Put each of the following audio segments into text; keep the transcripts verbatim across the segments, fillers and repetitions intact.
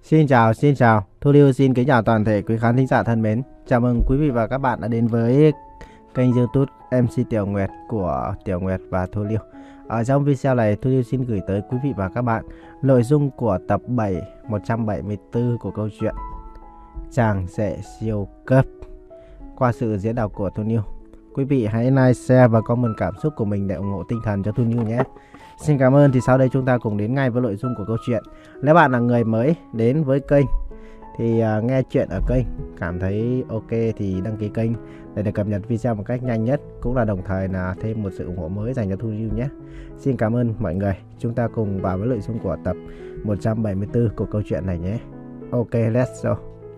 Xin chào, xin chào. Thu Lưu xin kính chào toàn thể quý khán thính giả thân mến. Chào mừng quý vị và các bạn đã đến với kênh YouTube em xê Tiểu Nguyệt của Tiểu Nguyệt và Thu Lưu. Ở trong video này, Thu Lưu xin gửi tới quý vị và các bạn nội dung của tập bảy một trăm bảy mươi tư của câu chuyện Chàng rể siêu cấp qua sự diễn đọc của Thu Lưu. Quý vị hãy like, share và comment cảm xúc của mình để ủng hộ tinh thần cho Thu Lưu nhé. Xin cảm ơn. Thì sau đây chúng ta cùng đến ngay với nội dung của câu chuyện. Nếu bạn là người mới đến với kênh thì uh, nghe chuyện ở kênh cảm thấy ok thì đăng ký kênh để được cập nhật video một cách nhanh nhất, cũng là đồng thời là thêm một sự ủng hộ mới dành cho Thu Lưu nhé. Xin cảm ơn mọi người. Chúng ta cùng vào với nội dung của tập một trăm bảy mươi tư của câu chuyện này nhé. Ok, let's go.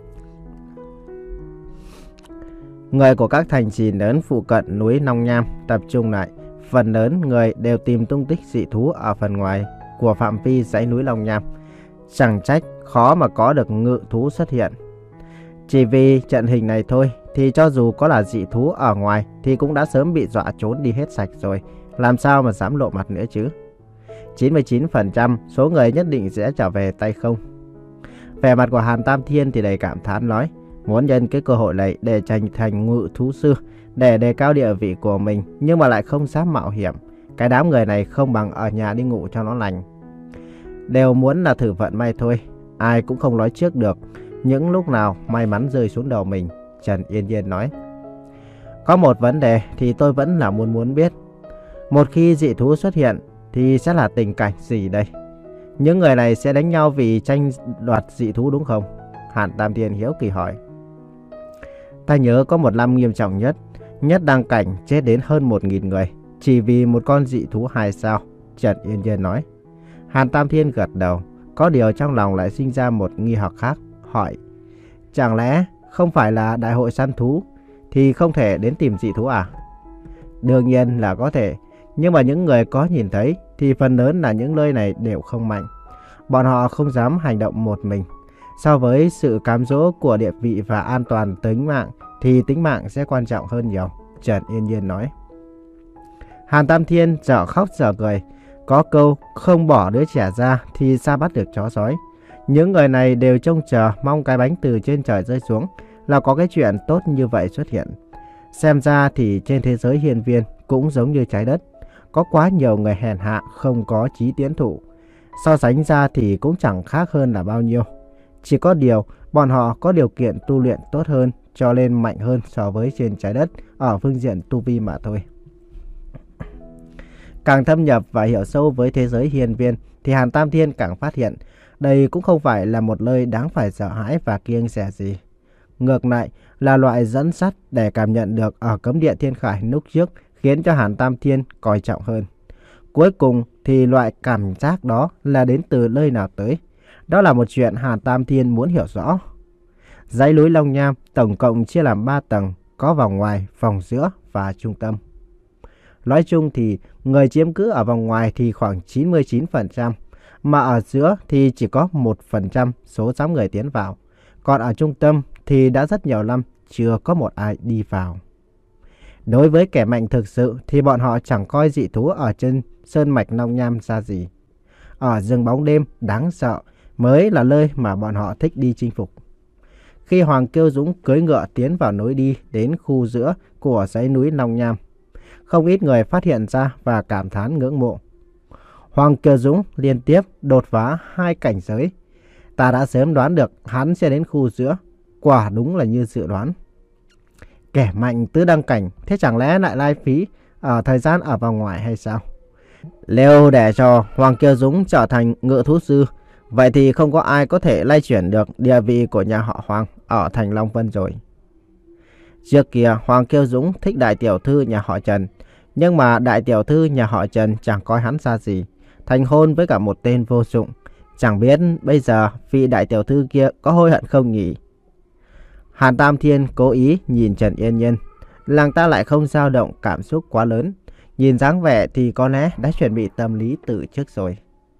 Người của các thành trì lớn phụ cận núi Long Nham tập trung lại. Phần lớn người đều tìm tung tích dị thú ở phần ngoài của phạm vi dãy núi Long Nham. Chẳng trách khó mà có được ngự thú xuất hiện. Chỉ vì trận hình này thôi thì cho dù có là dị thú ở ngoài thì cũng đã sớm bị dọa trốn đi hết sạch rồi. Làm sao mà dám lộ mặt nữa chứ? chín mươi chín phần trăm số người nhất định sẽ trở về tay không. Vẻ mặt của Hàn Tam Thiên thì đầy cảm thán nói, muốn nhân cái cơ hội này để trở thành ngự thú sư, để đề cao địa vị của mình, nhưng mà lại không dám mạo hiểm. Cái đám người này không bằng ở nhà đi ngủ cho nó lành. Đều muốn là thử vận may thôi. Ai cũng không nói trước được những lúc nào may mắn rơi xuống đầu mình. Trần Yên Nhiên nói, có một vấn đề thì tôi vẫn là muốn muốn biết. Một khi dị thú xuất hiện thì sẽ là tình cảnh gì đây? Những người này sẽ đánh nhau vì tranh đoạt dị thú đúng không? Hàn Tam Thiên hiếu kỳ hỏi. Ta nhớ có một năm nghiêm trọng nhất, nhất đăng cảnh chết đến hơn một nghìn người, chỉ vì một con dị thú hai sao. Trần Yên Nhiên nói. Hàn Tam Thiên gật đầu, có điều trong lòng lại sinh ra một nghi hoặc khác, hỏi, chẳng lẽ không phải là đại hội săn thú thì không thể đến tìm dị thú à? Đương nhiên là có thể, nhưng mà những người có nhìn thấy thì phần lớn là những nơi này đều không mạnh. Bọn họ không dám hành động một mình. So với sự cám dỗ của địa vị và an toàn tính mạng thì tính mạng sẽ quan trọng hơn nhiều. Trần Yên Nhiên nói. Hàn Tam Thiên dở khóc dở cười. Có câu không bỏ đứa trẻ ra thì sao bắt được chó sói. Những người này đều trông chờ mong cái bánh từ trên trời rơi xuống là có cái chuyện tốt như vậy xuất hiện. Xem ra thì trên thế giới hiên viên cũng giống như trái đất, có quá nhiều người hèn hạ không có chí tiến thủ. So sánh ra thì cũng chẳng khác hơn là bao nhiêu. Chỉ có điều bọn họ có điều kiện tu luyện tốt hơn, cho nên mạnh hơn so với trên trái đất ở phương diện tu vi mà thôi. Càng thâm nhập và hiểu sâu với thế giới hiên viên thì Hàn Tam Thiên càng phát hiện đây cũng không phải là một nơi đáng phải sợ hãi và kiêng dè gì. Ngược lại là loại dẫn sắt để cảm nhận được ở cấm địa Thiên Khải lúc trước khiến cho Hàn Tam Thiên coi trọng hơn. Cuối cùng thì loại cảm giác đó là đến từ nơi nào tới? Đó là một chuyện Hàn Tam Thiên muốn hiểu rõ. Dãy núi Long Nham tổng cộng chia làm ba tầng, có vòng ngoài, vòng giữa và trung tâm. Nói chung thì người chiếm cứ ở vòng ngoài thì khoảng chín mươi chín phần trăm, mà ở giữa thì chỉ có một phần trăm số dám người tiến vào. Còn ở trung tâm thì đã rất nhiều năm chưa có một ai đi vào. Đối với kẻ mạnh thực sự thì bọn họ chẳng coi dị thú ở trên sơn mạch Long Nham ra gì. Ở rừng bóng đêm đáng sợ mới là nơi mà bọn họ thích đi chinh phục. Khi Hoàng Kiêu Dũng cưỡi ngựa tiến vào núi đi đến khu giữa của dãy núi Long Nham, không ít người phát hiện ra và cảm thán ngưỡng mộ. Hoàng Kiêu Dũng liên tiếp đột phá hai cảnh giới. Ta đã sớm đoán được hắn sẽ đến khu giữa, quả đúng là như dự đoán. Kẻ mạnh tứ đăng cảnh, thế chẳng lẽ lại lai phí ở thời gian ở vòng ngoài hay sao? Nếu để cho Hoàng Kiêu Dũng trở thành ngự thú sư, vậy thì không có ai có thể lay chuyển được địa vị của nhà họ Hoàng ở thành Long Vân rồi. Trước kia Hoàng Kiêu Dũng thích đại tiểu thư nhà họ Trần, nhưng mà đại tiểu thư nhà họ Trần chẳng coi hắn ra gì, thành hôn với cả một tên vô dụng. Chẳng biết bây giờ vị đại tiểu thư kia có hối hận không nhỉ? Hàn Tam Thiên cố ý nhìn Trần Yên Nhiên, làng ta lại không dao động cảm xúc quá lớn. Nhìn dáng vẻ thì có lẽ đã chuẩn bị tâm lý từ trước rồi.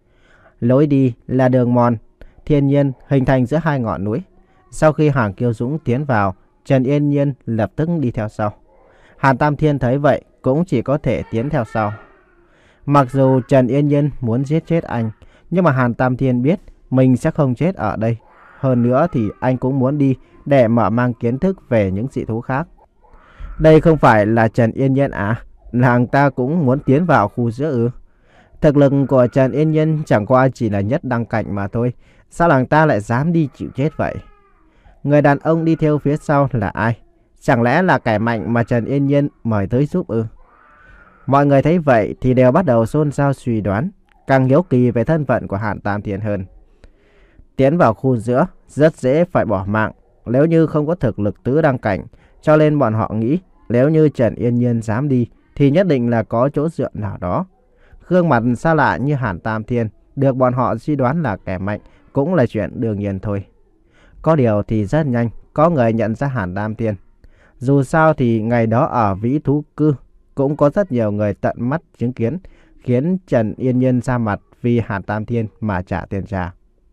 Lối đi là đường mòn thiên nhiên hình thành giữa hai ngọn núi. Sau khi Hoàng Kiêu Dũng tiến vào, Trần Yên Nhiên lập tức đi theo sau. Hàn Tam Thiên thấy vậy cũng chỉ có thể tiến theo sau. Mặc dù Trần Yên Nhiên muốn giết chết anh, nhưng mà Hàn Tam Thiên biết mình sẽ không chết ở đây. Hơn nữa thì anh cũng muốn đi để mở mang kiến thức về những dị thú khác. Đây không phải là Trần Yên Nhiên à? Nàng ta cũng muốn tiến vào khu giữa ư? Thực lực của Trần Yên Nhiên chẳng qua chỉ là nhất đăng cảnh mà thôi. Sao nàng ta lại dám đi chịu chết vậy? Người đàn ông đi theo phía sau là ai? Chẳng lẽ là kẻ mạnh mà Trần Yên Nhiên mời tới giúp ư? Mọi người thấy vậy thì đều bắt đầu xôn xao suy đoán, càng hiếu kỳ về thân phận của Hàn Tam Thiên hơn. Tiến vào khu giữa rất dễ phải bỏ mạng nếu như không có thực lực tứ đăng cảnh, cho nên bọn họ nghĩ nếu như Trần Yên Nhiên dám đi thì nhất định là có chỗ dựa nào đó. Gương mặt xa lạ như Hàn Tam Thiên được bọn họ suy đoán là kẻ mạnh cũng là chuyện đương nhiên thôi. Có điều thì rất nhanh có người nhận ra Hàn Tam Thiên. Dù sao thì ngày đó ở Vĩ Thú Cư cũng có rất nhiều người tận mắt chứng kiến, khiến Trần Yên Nhiên ra mặt vì Hàn Tam Thiên mà trả tiền trả.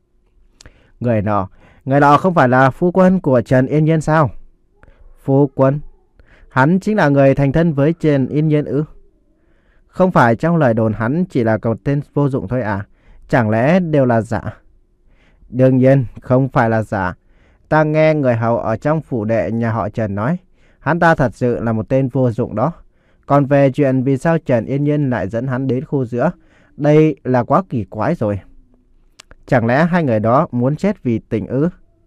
Người nọ, người nọ không phải là phu quân của Trần Yên Nhiên sao? Phu quân? Hắn chính là người thành thân với Trần Yên Nhiên ư? Không phải trong lời đồn hắn chỉ là một tên vô dụng thôi à? Chẳng lẽ đều là giả? Đương nhiên không phải là giả. Ta nghe người hầu ở trong phủ đệ nhà họ Trần nói, hắn ta thật sự là một tên vô dụng đó. Còn về chuyện vì sao Trần Yên Nhiên lại dẫn hắn đến khu giữa, đây là quá kỳ quái rồi. Chẳng lẽ hai người đó muốn chết vì tình ư?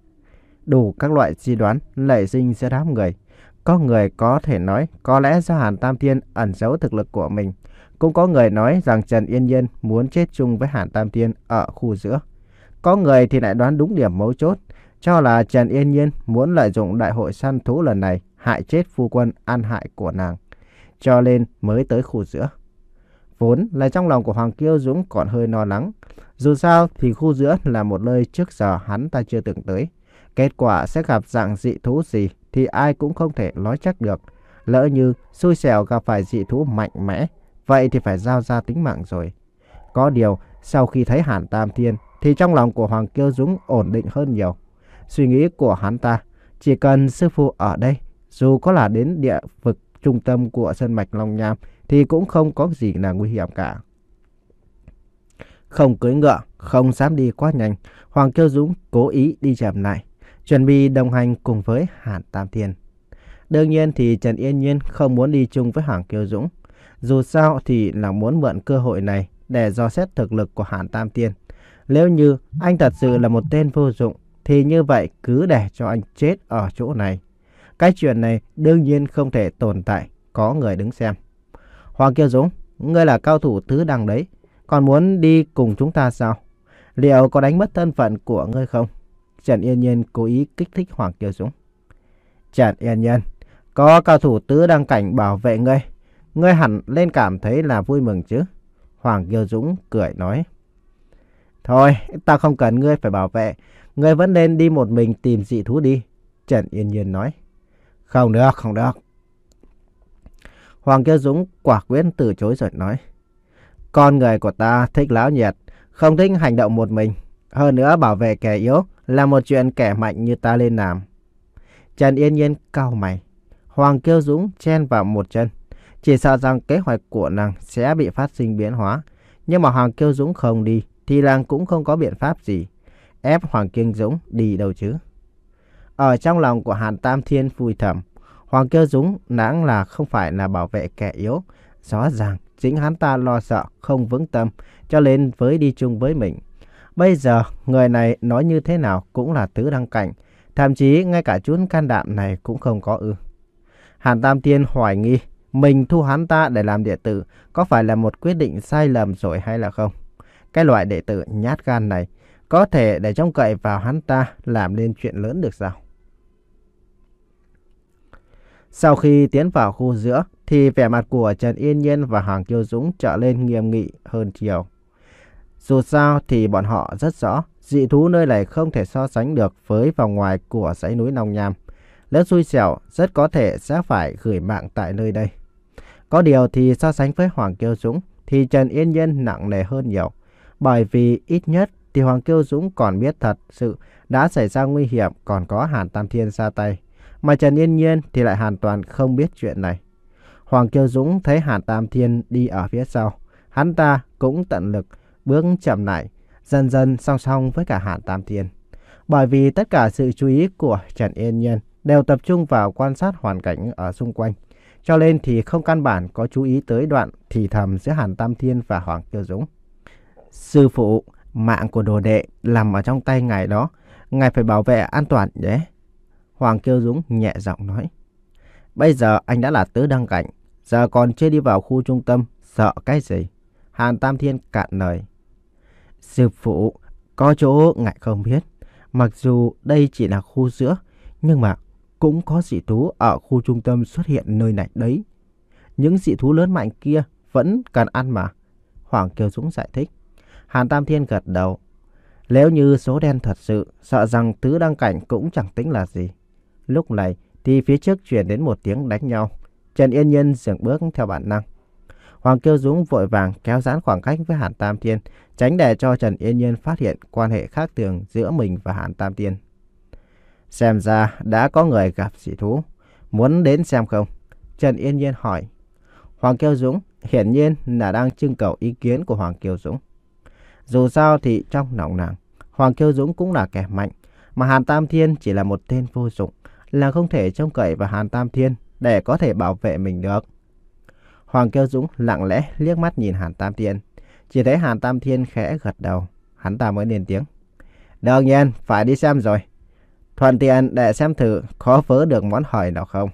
Đủ các loại suy đoán nảy sinh giữa đám người. Có người có thể nói có lẽ do Hàn Tam Thiên ẩn giấu thực lực của mình. Cũng có người nói rằng Trần Yên Nhiên muốn chết chung với Hàn Tam Thiên ở khu giữa. Có người thì lại đoán đúng điểm mấu chốt, cho là Trần Yên Nhiên muốn lợi dụng đại hội săn thú lần này hại chết phu quân ăn hại của nàng, cho nên mới tới khu giữa. Vốn là trong lòng của Hoàng Kiêu Dũng còn hơi lo lắng. Dù sao thì khu giữa là một nơi trước giờ hắn ta chưa từng tới. Kết quả sẽ gặp dạng dị thú gì thì ai cũng không thể nói chắc được. Lỡ như xui xẻo gặp phải dị thú mạnh mẽ, vậy thì phải giao ra tính mạng rồi. Có điều sau khi thấy Hàn Tam Thiên thì trong lòng của Hoàng Kiêu Dũng ổn định hơn nhiều. Suy nghĩ của hắn ta, chỉ cần sư phụ ở đây, dù có là đến địa vực trung tâm của sơn mạch Long Nham thì cũng không có gì là nguy hiểm cả. Không cưỡi ngựa, không dám đi quá nhanh, Hoàng Kiêu Dũng cố ý đi chậm lại, chuẩn bị đồng hành cùng với Hàn Tam Thiên. Đương nhiên thì Trần Yên Nhiên không muốn đi chung với Hoàng Kiêu Dũng. Dù sao thì là muốn mượn cơ hội này để dò xét thực lực của Hàn Tam Thiên. Nếu như anh thật sự là một tên vô dụng thì như vậy cứ để cho anh chết ở chỗ này. Cái chuyện này đương nhiên không thể tồn tại, có người đứng xem. Hoàng Kiêu Dũng, ngươi là cao thủ tứ đẳng đấy, còn muốn đi cùng chúng ta sao? Liệu có đánh mất thân phận của ngươi không? Trần Yên Nhiên cố ý kích thích Hoàng Kiêu Dũng. Trần Yên Nhiên, có cao thủ tứ đẳng cảnh bảo vệ ngươi, ngươi hẳn lên cảm thấy là vui mừng chứ? Hoàng Kiêu Dũng cười nói. Thôi, ta không cần ngươi phải bảo vệ, ngươi vẫn nên đi một mình tìm dị thú đi. Trần Yên Nhiên nói. Không được, không được. Hoàng Kiêu Dũng quả quyết từ chối rồi nói. Con người của ta thích náo nhiệt, không thích hành động một mình. Hơn nữa bảo vệ kẻ yếu là một chuyện kẻ mạnh như ta lên làm. Trần Yên Nhiên cau mày. Hoàng Kiêu Dũng chen vào một chân. Chỉ sợ rằng kế hoạch của nàng sẽ bị phát sinh biến hóa. Nhưng mà Hoàng Kiêu Dũng không đi thì nàng cũng không có biện pháp gì. Ép Hoàng Kiêu Dũng đi đâu chứ? Ở trong lòng của Hàn Tam Thiên vui thầm. Hoàng Kiêu Dũng nãng là không phải là bảo vệ kẻ yếu. Rõ ràng chính hắn ta lo sợ không vững tâm cho nên với đi chung với mình. Bây giờ người này nói như thế nào cũng là tứ đăng cảnh. Thậm chí ngay cả chút can đảm này cũng không có ư. Hàn Tam Thiên hoài nghi mình thu hắn ta để làm đệ tử có phải là một quyết định sai lầm rồi hay là không? Cái loại đệ tử nhát gan này có thể để trông cậy vào hắn ta làm nên chuyện lớn được sao? Sau khi tiến vào khu giữa thì vẻ mặt của Trần Yên Nhiên và Hoàng Kiêu Dũng trở lên nghiêm nghị hơn nhiều. Dù sao thì bọn họ rất rõ dị thú nơi này không thể so sánh được với vòng ngoài của dãy núi Long Nham. Nếu xui xẻo rất có thể sẽ phải gửi mạng tại nơi đây. Có điều thì so sánh với Hoàng Kiêu Dũng thì Trần Yên Nhiên nặng nề hơn nhiều. Bởi vì ít nhất thì Hoàng Kiêu Dũng còn biết thật sự đã xảy ra nguy hiểm còn có Hàn Tam Thiên ra tay. Mà Trần Yên Nhiên thì lại hoàn toàn không biết chuyện này. Hoàng Kiêu Dũng thấy Hàn Tam Thiên đi ở phía sau. Hắn ta cũng tận lực bước chậm lại, dần dần song song với cả Hàn Tam Thiên. Bởi vì tất cả sự chú ý của Trần Yên Nhiên đều tập trung vào quan sát hoàn cảnh ở xung quanh, cho nên thì không căn bản có chú ý tới đoạn thì thầm giữa Hàn Tam Thiên và Hoàng Kiêu Dũng. Sư phụ, mạng của đồ đệ nằm ở trong tay ngài đó, ngài phải bảo vệ an toàn nhé. Hoàng Kiêu Dũng nhẹ giọng nói. Bây giờ anh đã là tứ đăng cảnh, giờ còn chưa đi vào khu trung tâm, sợ cái gì? Hàn Tam Thiên cạn lời. Sư phụ, có chỗ ngài không biết. Mặc dù đây chỉ là khu giữa, nhưng mà cũng có dị thú ở khu trung tâm xuất hiện nơi này đấy. Những dị thú lớn mạnh kia vẫn cần ăn mà. Hoàng Kiêu Dũng giải thích. Hàn Tam Thiên gật đầu. Nếu như số đen thật sự, sợ rằng tứ đăng cảnh cũng chẳng tính là gì. Lúc này thì phía trước truyền đến một tiếng đánh nhau. Trần Yên Nhiên dừng bước theo bản năng. Hoàng Kiêu Dũng vội vàng kéo giãn khoảng cách với Hàn Tam Thiên, tránh để cho Trần Yên Nhiên phát hiện quan hệ khác thường giữa mình và Hàn Tam Thiên. Xem ra đã có người gặp dị thú, muốn đến xem không? Trần Yên Nhiên hỏi. Hoàng Kiêu Dũng hiển nhiên là đang trưng cầu ý kiến của Hoàng Kiêu Dũng. Dù sao thì trong lòng nàng, Hoàng Kiêu Dũng cũng là kẻ mạnh, mà Hàn Tam Thiên chỉ là một tên vô dụng, là không thể trông cậy vào Hàn Tam Thiên để có thể bảo vệ mình được. Hoàng Kiêu Dũng lặng lẽ liếc mắt nhìn Hàn Tam Thiên, chỉ thấy Hàn Tam Thiên khẽ gật đầu, hắn ta mới lên tiếng. Đương nhiên phải đi xem rồi, thuận tiện để xem thử có vớ được món hời nào không.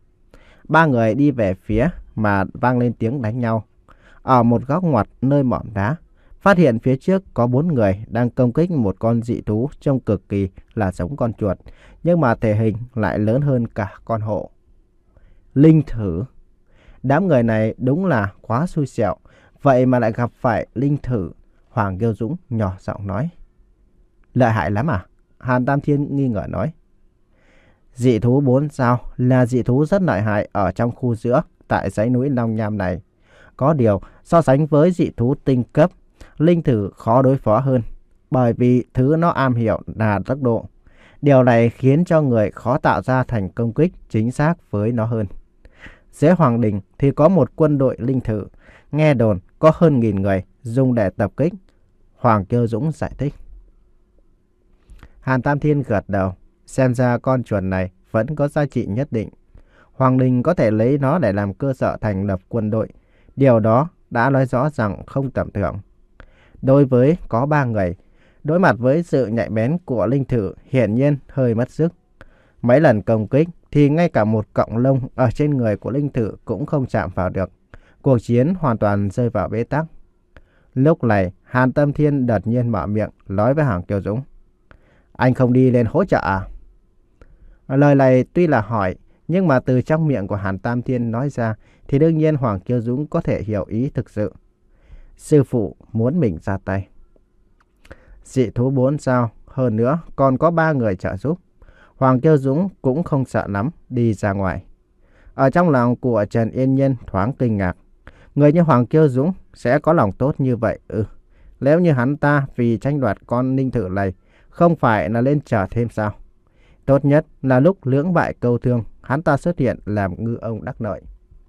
Ba người đi về phía mà vang lên tiếng đánh nhau. Ở một góc ngoặt nơi mỏm đá, phát hiện phía trước có bốn người đang công kích một con dị thú trông cực kỳ là giống con chuột, nhưng mà thể hình lại lớn hơn cả con hổ. Linh thử. Đám người này đúng là quá xui xẻo, vậy mà lại gặp phải linh thử. Hoàng Kiêu Dũng nhỏ giọng nói. Lợi hại lắm à? Hàn Tam Thiên nghi ngờ nói. Dị thú bốn sao là dị thú rất lợi hại ở trong khu giữa tại dãy núi Long Nham này. Có điều so sánh với dị thú tinh cấp, linh thử khó đối phó hơn, bởi vì thứ nó am hiểu là tốc độ. Điều này khiến cho người khó tạo ra thành công kích chính xác với nó hơn. Dưới Hoàng Đình thì có một quân đội linh thử, nghe đồn có hơn nghìn người dùng để tập kích. Hoàng Kiêu Dũng giải thích. Hàn Tam Thiên gật đầu, xem ra con chuột này vẫn có giá trị nhất định. Hoàng Đình có thể lấy nó để làm cơ sở thành lập quân đội. Điều đó đã nói rõ rằng không tầm thường. Đối với có ba người, đối mặt với sự nhạy bén của linh thử hiển nhiên hơi mất sức. Mấy lần công kích thì ngay cả một cọng lông ở trên người của linh thử cũng không chạm vào được. Cuộc chiến hoàn toàn rơi vào bế tắc. Lúc này Hàn Tam Thiên đột nhiên mở miệng nói với Hoàng Kiêu Dũng. Anh không đi lên hỗ trợ à? Lời này tuy là hỏi, nhưng mà từ trong miệng của Hàn Tam Thiên nói ra thì đương nhiên Hoàng Kiêu Dũng có thể hiểu ý thực sự. Sư phụ muốn mình ra tay. Dị thú bốn sao, hơn nữa còn có ba người trợ giúp. Hoàng Kiêu Dũng cũng không sợ lắm đi ra ngoài. Ở trong lòng của Trần Yên Nhiên thoáng kinh ngạc. Người như Hoàng Kiêu Dũng sẽ có lòng tốt như vậy ư? Nếu như hắn ta vì tranh đoạt con linh thử này không phải là lên chờ thêm sao? Tốt nhất là lúc lưỡng bại câu thương, hắn ta xuất hiện làm ngư ông đắc lợi.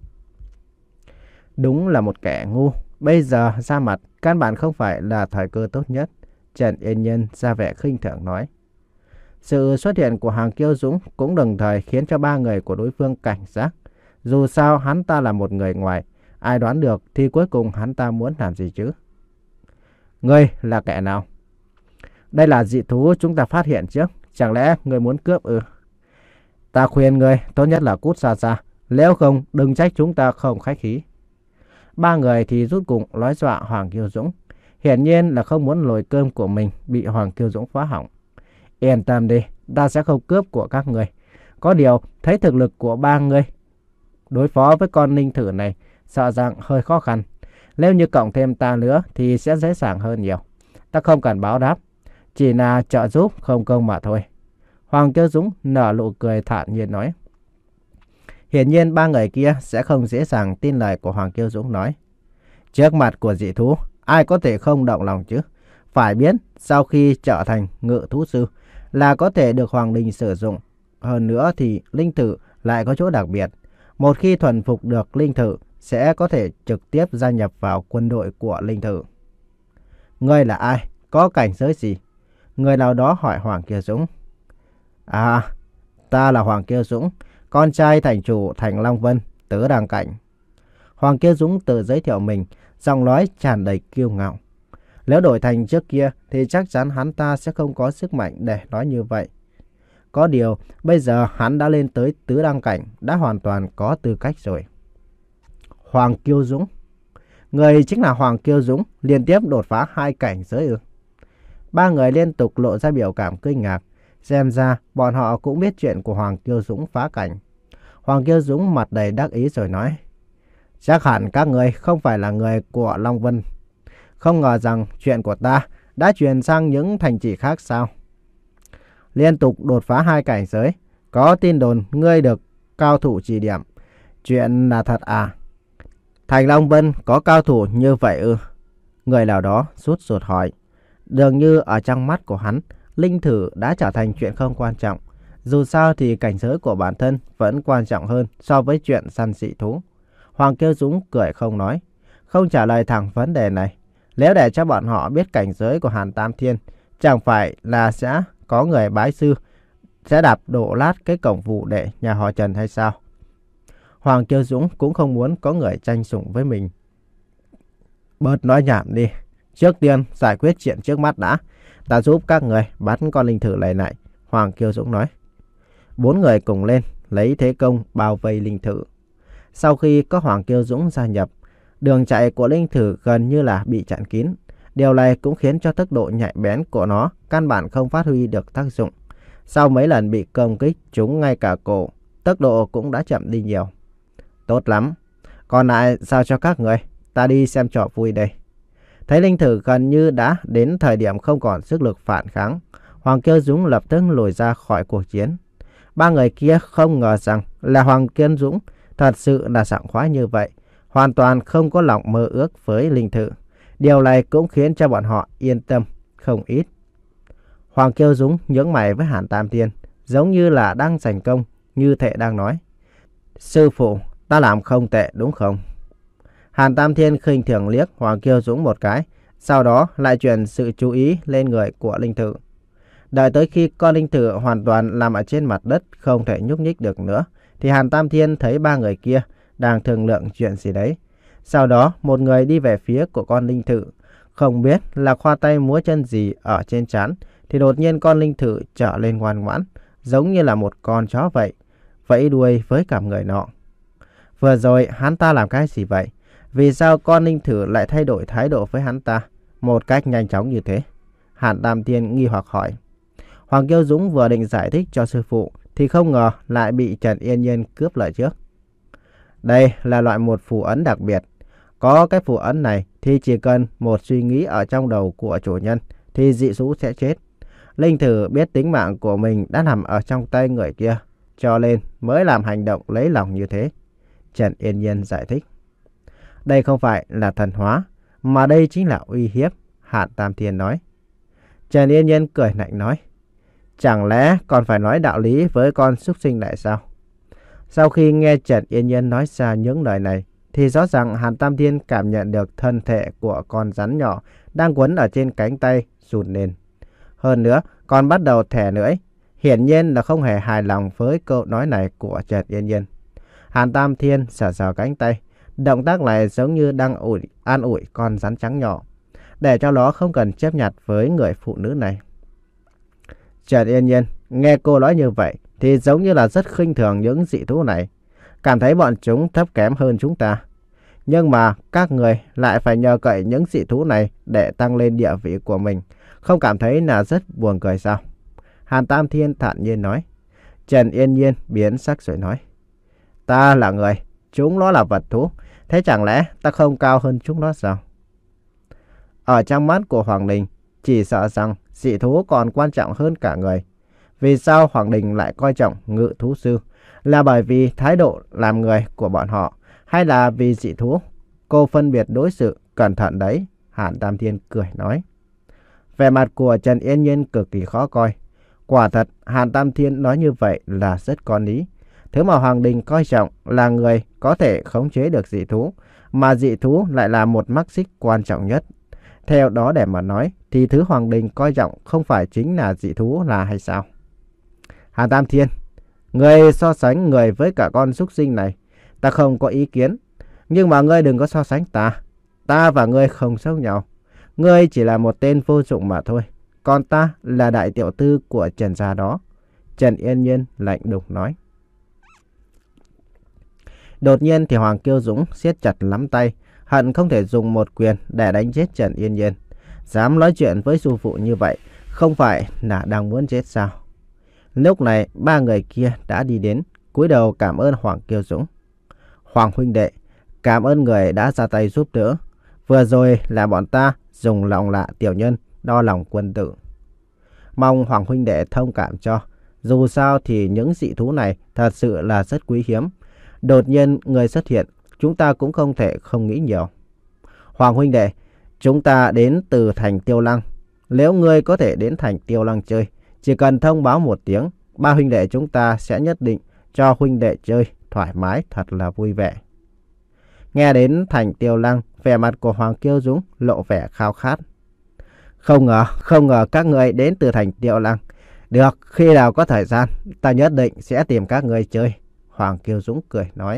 Đúng là một kẻ ngu. Bây giờ ra mặt căn bản không phải là thời cơ tốt nhất. Trần Yên Nhiên ra vẻ khinh thường nói. Sự xuất hiện của Hoàng Kiêu Dũng cũng đồng thời khiến cho ba người của đối phương cảnh giác. Dù sao hắn ta là một người ngoài, ai đoán được thì cuối cùng hắn ta muốn làm gì chứ? Ngươi là kẻ nào? Đây là dị thú chúng ta phát hiện trước, chẳng lẽ ngươi muốn cướp ư? Ta khuyên ngươi tốt nhất là cút xa xa, nếu không đừng trách chúng ta không khách khí. Ba người thì rút cùng nói dọa Hoàng Kiêu Dũng, hiển nhiên là không muốn nồi cơm của mình bị Hoàng Kiêu Dũng phá hỏng. Yên tâm đi, ta sẽ không cướp của các người. Có điều thấy thực lực của ba người đối phó với con linh thử này sợ rằng hơi khó khăn. Nếu như cộng thêm ta nữa thì sẽ dễ dàng hơn nhiều. Ta không cần báo đáp, chỉ là trợ giúp không công mà thôi. Hoàng Kiêu Dũng nở nụ cười thản nhiên nói. Hiển nhiên ba người kia sẽ không dễ dàng tin lời của Hoàng Kiêu Dũng nói. Trước mặt của dị thú, ai có thể không động lòng chứ? Phải biết, sau khi trở thành ngự thú sư là có thể được Hoàng Đình sử dụng. Hơn nữa thì linh thử lại có chỗ đặc biệt. Một khi thuần phục được linh thử sẽ có thể trực tiếp gia nhập vào quân đội của linh thử. Ngươi là ai? Có cảnh giới gì? Người nào đó hỏi Hoàng Kiêu Dũng. À, ta là Hoàng Kiêu Dũng, con trai thành chủ thành Long Vân, Tứ Đăng Cảnh. Hoàng Kiêu Dũng tự giới thiệu mình, giọng nói tràn đầy kiêu ngạo. Nếu đổi thành trước kia thì chắc chắn hắn ta sẽ không có sức mạnh để nói như vậy. Có điều, bây giờ hắn đã lên tới Tứ Đăng Cảnh, đã hoàn toàn có tư cách rồi. Hoàng Kiêu Dũng. Người chính là Hoàng Kiêu Dũng, liên tiếp đột phá hai cảnh giới ư? Ba người liên tục lộ ra biểu cảm kinh ngạc. Xem ra, bọn họ cũng biết chuyện của Hoàng Kiêu Dũng phá cảnh. Hoàng Kiêu Dũng mặt đầy đắc ý rồi nói. Chắc hẳn các người không phải là người của Long Vân. Không ngờ rằng chuyện của ta đã truyền sang những thành trì khác sao? Liên tục đột phá hai cảnh giới, có tin đồn ngươi được cao thủ chỉ điểm. Chuyện là thật à? Thành Long Vân có cao thủ như vậy ư? Người nào đó sốt ruột hỏi. Dường như ở trong mắt của hắn, linh thử đã trở thành chuyện không quan trọng. Dù sao thì cảnh giới của bản thân vẫn quan trọng hơn so với chuyện săn dị thú. Hoàng Kiêu Dũng cười không nói, không trả lời thẳng vấn đề này. Nếu để cho bọn họ biết cảnh giới của Hàn Tam Thiên, chẳng phải là sẽ có người bái sư, sẽ đạp đổ lát cái cổng vụ đệ nhà họ Trần hay sao? Hoàng Kiêu Dũng cũng không muốn có người tranh sủng với mình. Bớt nói nhảm đi, trước tiên giải quyết chuyện trước mắt đã. Ta giúp các người bắt con linh thử này lại. Hoàng Kiêu Dũng nói. Bốn người cùng lên, lấy thế công bao vây linh thử. Sau khi có Hoàng Kiêu Dũng gia nhập, đường chạy của linh thử gần như là bị chặn kín. Điều này cũng khiến cho tốc độ nhạy bén của nó căn bản không phát huy được tác dụng. Sau mấy lần bị công kích trúng ngay cả cổ, tốc độ cũng đã chậm đi nhiều. Tốt lắm, còn lại sao cho các người, ta đi xem trò vui đây. Thấy linh thử gần như đã đến thời điểm không còn sức lực phản kháng, Hoàng Kiêu Dũng lập tức lùi ra khỏi cuộc chiến. Ba người kia không ngờ rằng là Hoàng Kiêu Dũng thật sự là sảng khoái như vậy, hoàn toàn không có lòng mơ ước với linh thử. Điều này cũng khiến cho bọn họ yên tâm không ít. Hoàng Kiêu Dũng nhướng mày với Hàn Tam Thiên, giống như là đang giành công, như thể đang nói. Sư phụ, ta làm không tệ đúng không? Hàn Tam Thiên khinh thường liếc Hoàng Kiêu Dũng một cái, sau đó lại chuyển sự chú ý lên người của linh thử. Đợi tới khi con linh thử hoàn toàn nằm ở trên mặt đất không thể nhúc nhích được nữa, thì Hàn Tam Thiên thấy ba người kia đang thương lượng chuyện gì đấy. Sau đó một người đi về phía của con linh thử, không biết là khoa tay múa chân gì ở trên trán, thì đột nhiên con linh thử trở lên ngoan ngoãn, giống như là một con chó vậy, vẫy đuôi với cả người nọ. Vừa rồi hắn ta làm cái gì vậy? Vì sao con linh thử lại thay đổi thái độ với hắn ta một cách nhanh chóng như thế? Hàn Tam Thiên nghi hoặc hỏi. Hoàng Kiêu Dũng vừa định giải thích cho sư phụ thì không ngờ lại bị Trần Yên Nhiên cướp lời trước. Đây là loại một phù ấn đặc biệt. Có cái phù ấn này thì chỉ cần một suy nghĩ ở trong đầu của chủ nhân thì dị thú sẽ chết. Linh thử biết tính mạng của mình đã nằm ở trong tay người kia, cho nên mới làm hành động lấy lòng như thế. Trần Yên Nhiên giải thích. Đây không phải là thần hóa, mà đây chính là uy hiếp, Hàn Tam Thiên nói. Trần Yên Nhiên cười lạnh nói. Chẳng lẽ còn phải nói đạo lý với con súc sinh lại sao? Sau khi nghe Trần Yên Nhiên nói ra những lời này, thì rõ ràng Hàn Tam Thiên cảm nhận được thân thể của con rắn nhỏ đang quấn ở trên cánh tay run lên. Hơn nữa, còn bắt đầu thẻ lưỡi. Hiển nhiên là không hề hài lòng với câu nói này của Trần Yên Nhiên. Hàn Tam Thiên sờ sờ cánh tay. Động tác này giống như đang ủi, an ủi con rắn trắng nhỏ, để cho nó không cần chấp nhặt với người phụ nữ này. Trần Yên Nhiên nghe cô nói như vậy thì giống như là rất khinh thường những dị thú này, cảm thấy bọn chúng thấp kém hơn chúng ta. Nhưng mà các người lại phải nhờ cậy những dị thú này để tăng lên địa vị của mình, không cảm thấy là rất buồn cười sao? Hàn Tam Thiên thản nhiên nói. Trần Yên Nhiên biến sắc rồi nói. Ta là người, chúng nó là vật thú, thế chẳng lẽ ta không cao hơn chúng nó sao? Ở trong mắt của Hoàng Đình, chỉ sợ rằng dị thú còn quan trọng hơn cả người. Vì sao Hoàng Đình lại coi trọng ngự thú sư? Là bởi vì thái độ làm người của bọn họ, hay là vì dị thú? Cô phân biệt đối xử cẩn thận đấy, Hàn Tam Thiên cười nói. Vẻ mặt của Trần Yên Nhiên cực kỳ khó coi. Quả thật, Hàn Tam Thiên nói như vậy là rất có lý. Thứ mà Hoàng Đình coi trọng là người có thể khống chế được dị thú, mà dị thú lại là một mắc xích quan trọng nhất. Theo đó để mà nói thì thứ Hoàng Đình coi trọng không phải chính là dị thú là hay sao? Hàn Tam Thiên, ngươi so sánh người với cả con súc sinh này, ta không có ý kiến. Nhưng mà ngươi đừng có so sánh ta. Ta và ngươi không giống nhau. Ngươi chỉ là một tên vô dụng mà thôi. Còn ta là đại tiểu thư của Trần gia đó. Trần Yên Nhiên lạnh lùng nói. Đột nhiên thì Hoàng Kiêu Dũng siết chặt nắm tay, hận không thể dùng một quyền để đánh chết Trần Yên Nhiên. Dám nói chuyện với sư phụ như vậy, không phải là đang muốn chết sao? Lúc này ba người kia đã đi đến, cúi đầu cảm ơn Hoàng Kiêu Dũng. Hoàng huynh đệ, cảm ơn người đã ra tay giúp đỡ. Vừa rồi là bọn ta dùng lòng lạ tiểu nhân đo lòng quân tử. Mong Hoàng huynh đệ thông cảm cho. Dù sao thì những dị thú này thật sự là rất quý hiếm. Đột nhiên người xuất hiện, chúng ta cũng không thể không nghĩ nhiều. Hoàng huynh đệ, chúng ta đến từ thành Tiêu Lăng. Nếu ngươi có thể đến thành Tiêu Lăng chơi, chỉ cần thông báo một tiếng, ba huynh đệ chúng ta sẽ nhất định cho huynh đệ chơi thoải mái thật là vui vẻ. Nghe đến thành Tiêu Lăng, vẻ mặt của Hoàng Kiêu Dũng lộ vẻ khao khát. Không ngờ, không ngờ các người đến từ thành Tiêu Lăng. Được, khi nào có thời gian, ta nhất định sẽ tìm các người chơi. Hoàng Kiêu Dũng cười nói.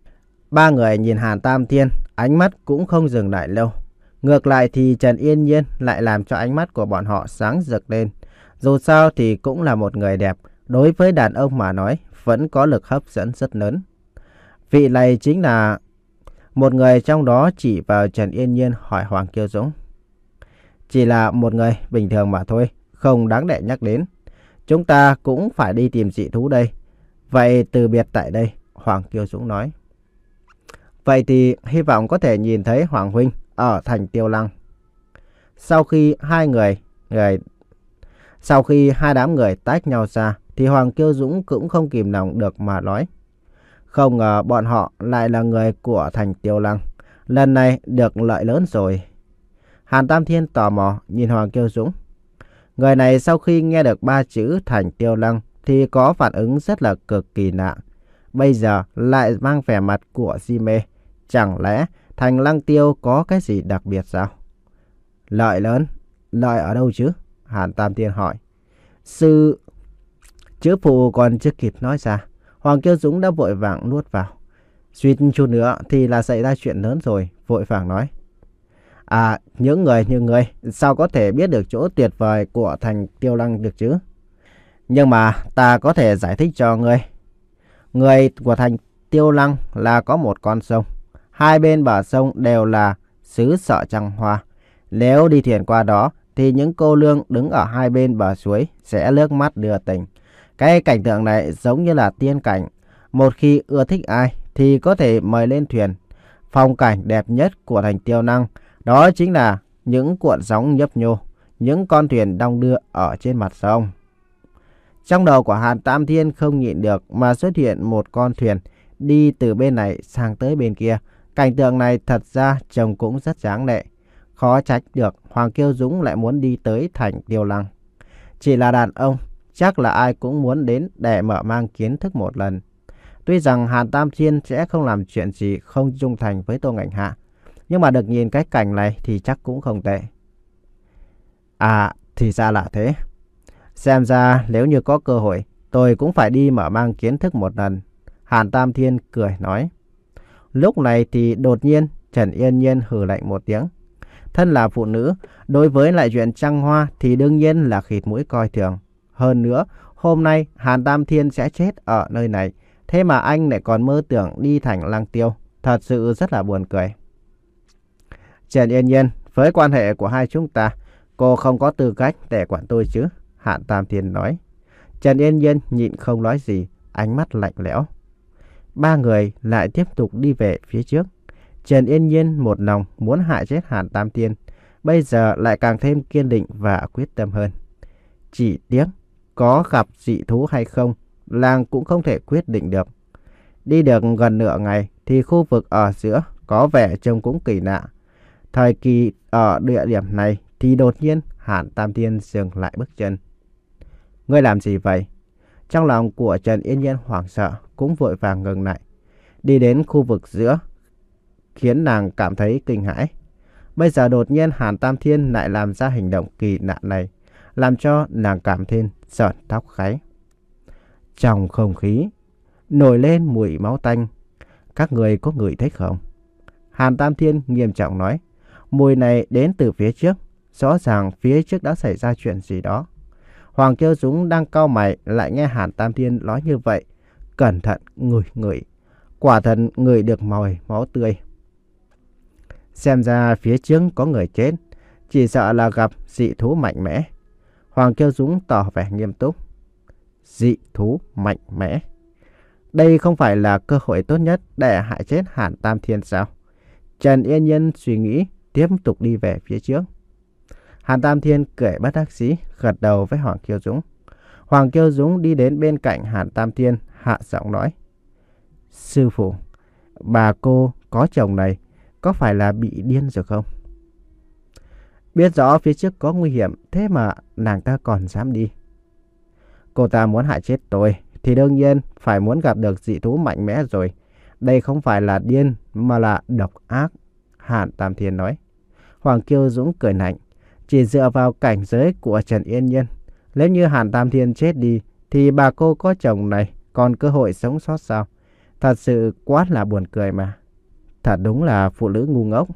Ba người nhìn Hàn Tam Thiên, ánh mắt cũng không dừng lại lâu. Ngược lại thì Trần Yên Nhiên lại làm cho ánh mắt của bọn họ sáng rực lên. Dù sao thì cũng là một người đẹp, đối với đàn ông mà nói vẫn có lực hấp dẫn rất lớn. Vị này chính là... Một người trong đó chỉ vào Trần Yên Nhiên hỏi Hoàng Kiêu Dũng. Chỉ là một người bình thường mà thôi, không đáng để nhắc đến. Chúng ta cũng phải đi tìm dị thú đây. Vậy từ biệt tại đây, Hoàng Kiêu Dũng nói. Vậy thì hy vọng có thể nhìn thấy Hoàng huynh ở thành Tiêu Lăng. Sau khi hai người, người sau khi hai đám người tách nhau ra thì Hoàng Kiêu Dũng cũng không kìm lòng được mà nói. Không ngờ bọn họ lại là người của thành Tiêu Lăng. Lần này được lợi lớn rồi. Hàn Tam Thiên tò mò nhìn Hoàng Kiêu Dũng. Người này sau khi nghe được ba chữ thành Tiêu Lăng thì có phản ứng rất là cực kỳ lạ. Bây giờ lại mang vẻ mặt của si mê. Chẳng lẽ thành Lăng Tiêu có cái gì đặc biệt sao? Lợi lớn? Lợi ở đâu chứ? Hàn Tam Thiên hỏi. Sư... Chữ phụ còn chưa kịp nói ra, Hoàng Kiêu Dũng đã vội vàng nuốt vào. Suýt chút nữa thì là xảy ra chuyện lớn rồi, vội vàng nói. À, những người như ngươi sao có thể biết được chỗ tuyệt vời của thành Tiêu Lăng được chứ? Nhưng mà ta có thể giải thích cho ngươi. Người của thành Tiêu Lăng là có một con sông. Hai bên bờ sông đều là xứ sở trăng hoa. Nếu đi thuyền qua đó thì những cô nương đứng ở hai bên bờ suối sẽ nước mắt đưa tình. Cái cảnh tượng này giống như là tiên cảnh. Một khi ưa thích ai thì có thể mời lên thuyền. Phong cảnh đẹp nhất của thành Tiêu Lăng đó chính là những cuộn sóng nhấp nhô, những con thuyền đong đưa ở trên mặt sông. Trong đầu của Hàn Tam Thiên không nhịn được mà xuất hiện một con thuyền đi từ bên này sang tới bên kia. Cảnh tượng này thật ra trông cũng rất dáng lệ. Khó trách được Hoàng Kiêu Dũng lại muốn đi tới thành Tiêu Lăng. Chỉ là đàn ông, chắc là ai cũng muốn đến để mở mang kiến thức một lần. Tuy rằng Hàn Tam Thiên sẽ không làm chuyện gì không trung thành với Tô Ngạnh Hạ, nhưng mà được nhìn cái cảnh này thì chắc cũng không tệ. À, thì ra là thế. Xem ra nếu như có cơ hội, tôi cũng phải đi mở mang kiến thức một lần. Hàn Tam Thiên cười nói. Lúc này thì đột nhiên Trần Yên Nhiên hừ lạnh một tiếng. Thân là phụ nữ, đối với lại chuyện trăng hoa thì đương nhiên là khịt mũi coi thường. Hơn nữa, hôm nay Hàn Tam Thiên sẽ chết ở nơi này. Thế mà anh lại còn mơ tưởng đi thành Lăng Tiêu. Thật sự rất là buồn cười. Trần Yên Nhiên, với quan hệ của hai chúng ta, cô không có tư cách để quản tôi chứ? Hàn Tam Thiên nói. Trần Yên Nhiên nhịn không nói gì, ánh mắt lạnh lẽo. Ba người lại tiếp tục đi về phía trước. Trần Yên Nhiên một lòng muốn hại chết Hàn Tam Thiên, bây giờ lại càng thêm kiên định và quyết tâm hơn. Chỉ tiếc, có gặp dị thú hay không, làng cũng không thể quyết định được. Đi được gần nửa ngày thì khu vực ở giữa có vẻ trông cũng kỳ lạ. Thời kỳ ở địa điểm này thì đột nhiên Hàn Tam Thiên dừng lại bước chân. Ngươi làm gì vậy? Trong lòng của Trần Yên Nhiên hoảng sợ cũng vội vàng ngừng lại. Đi đến khu vực giữa khiến nàng cảm thấy kinh hãi. Bây giờ đột nhiên Hàn Tam Thiên lại làm ra hành động kỳ lạ này, làm cho nàng cảm thêm sởn tóc gáy. Trong không khí nổi lên mùi máu tanh. Các người có ngửi thấy không? Hàn Tam Thiên nghiêm trọng nói. Mùi này đến từ phía trước. Rõ ràng phía trước đã xảy ra chuyện gì đó. Hoàng Kiêu Dũng đang cau mày lại nghe Hàn Tam Thiên nói như vậy. Cẩn thận ngửi ngửi. Quả thật ngửi được mùi máu tươi. Xem ra phía trước có người chết. Chỉ sợ là gặp dị thú mạnh mẽ. Hoàng Kiêu Dũng tỏ vẻ nghiêm túc. Dị thú mạnh mẽ. Đây không phải là cơ hội tốt nhất để hại chết Hàn Tam Thiên sao? Trần Yên Nhiên suy nghĩ, tiếp tục đi về phía trước. Hàn Tam Thiên cười bất đắc dĩ, gật đầu với Hoàng Kiêu Dũng. Hoàng Kiêu Dũng đi đến bên cạnh Hàn Tam Thiên, hạ giọng nói. Sư phụ, bà cô có chồng này, có phải là bị điên rồi không? Biết rõ phía trước có nguy hiểm, thế mà nàng ta còn dám đi. Cô ta muốn hại chết tôi, thì đương nhiên phải muốn gặp được dị thú mạnh mẽ rồi. Đây không phải là điên, mà là độc ác, Hàn Tam Thiên nói. Hoàng Kiêu Dũng cười lạnh. Chỉ dựa vào cảnh giới của Trần Yên Nhiên, nếu như Hàn Tam Thiên chết đi, thì bà cô có chồng này còn cơ hội sống sót sao? Thật sự quá là buồn cười mà. Thật đúng là phụ nữ ngu ngốc.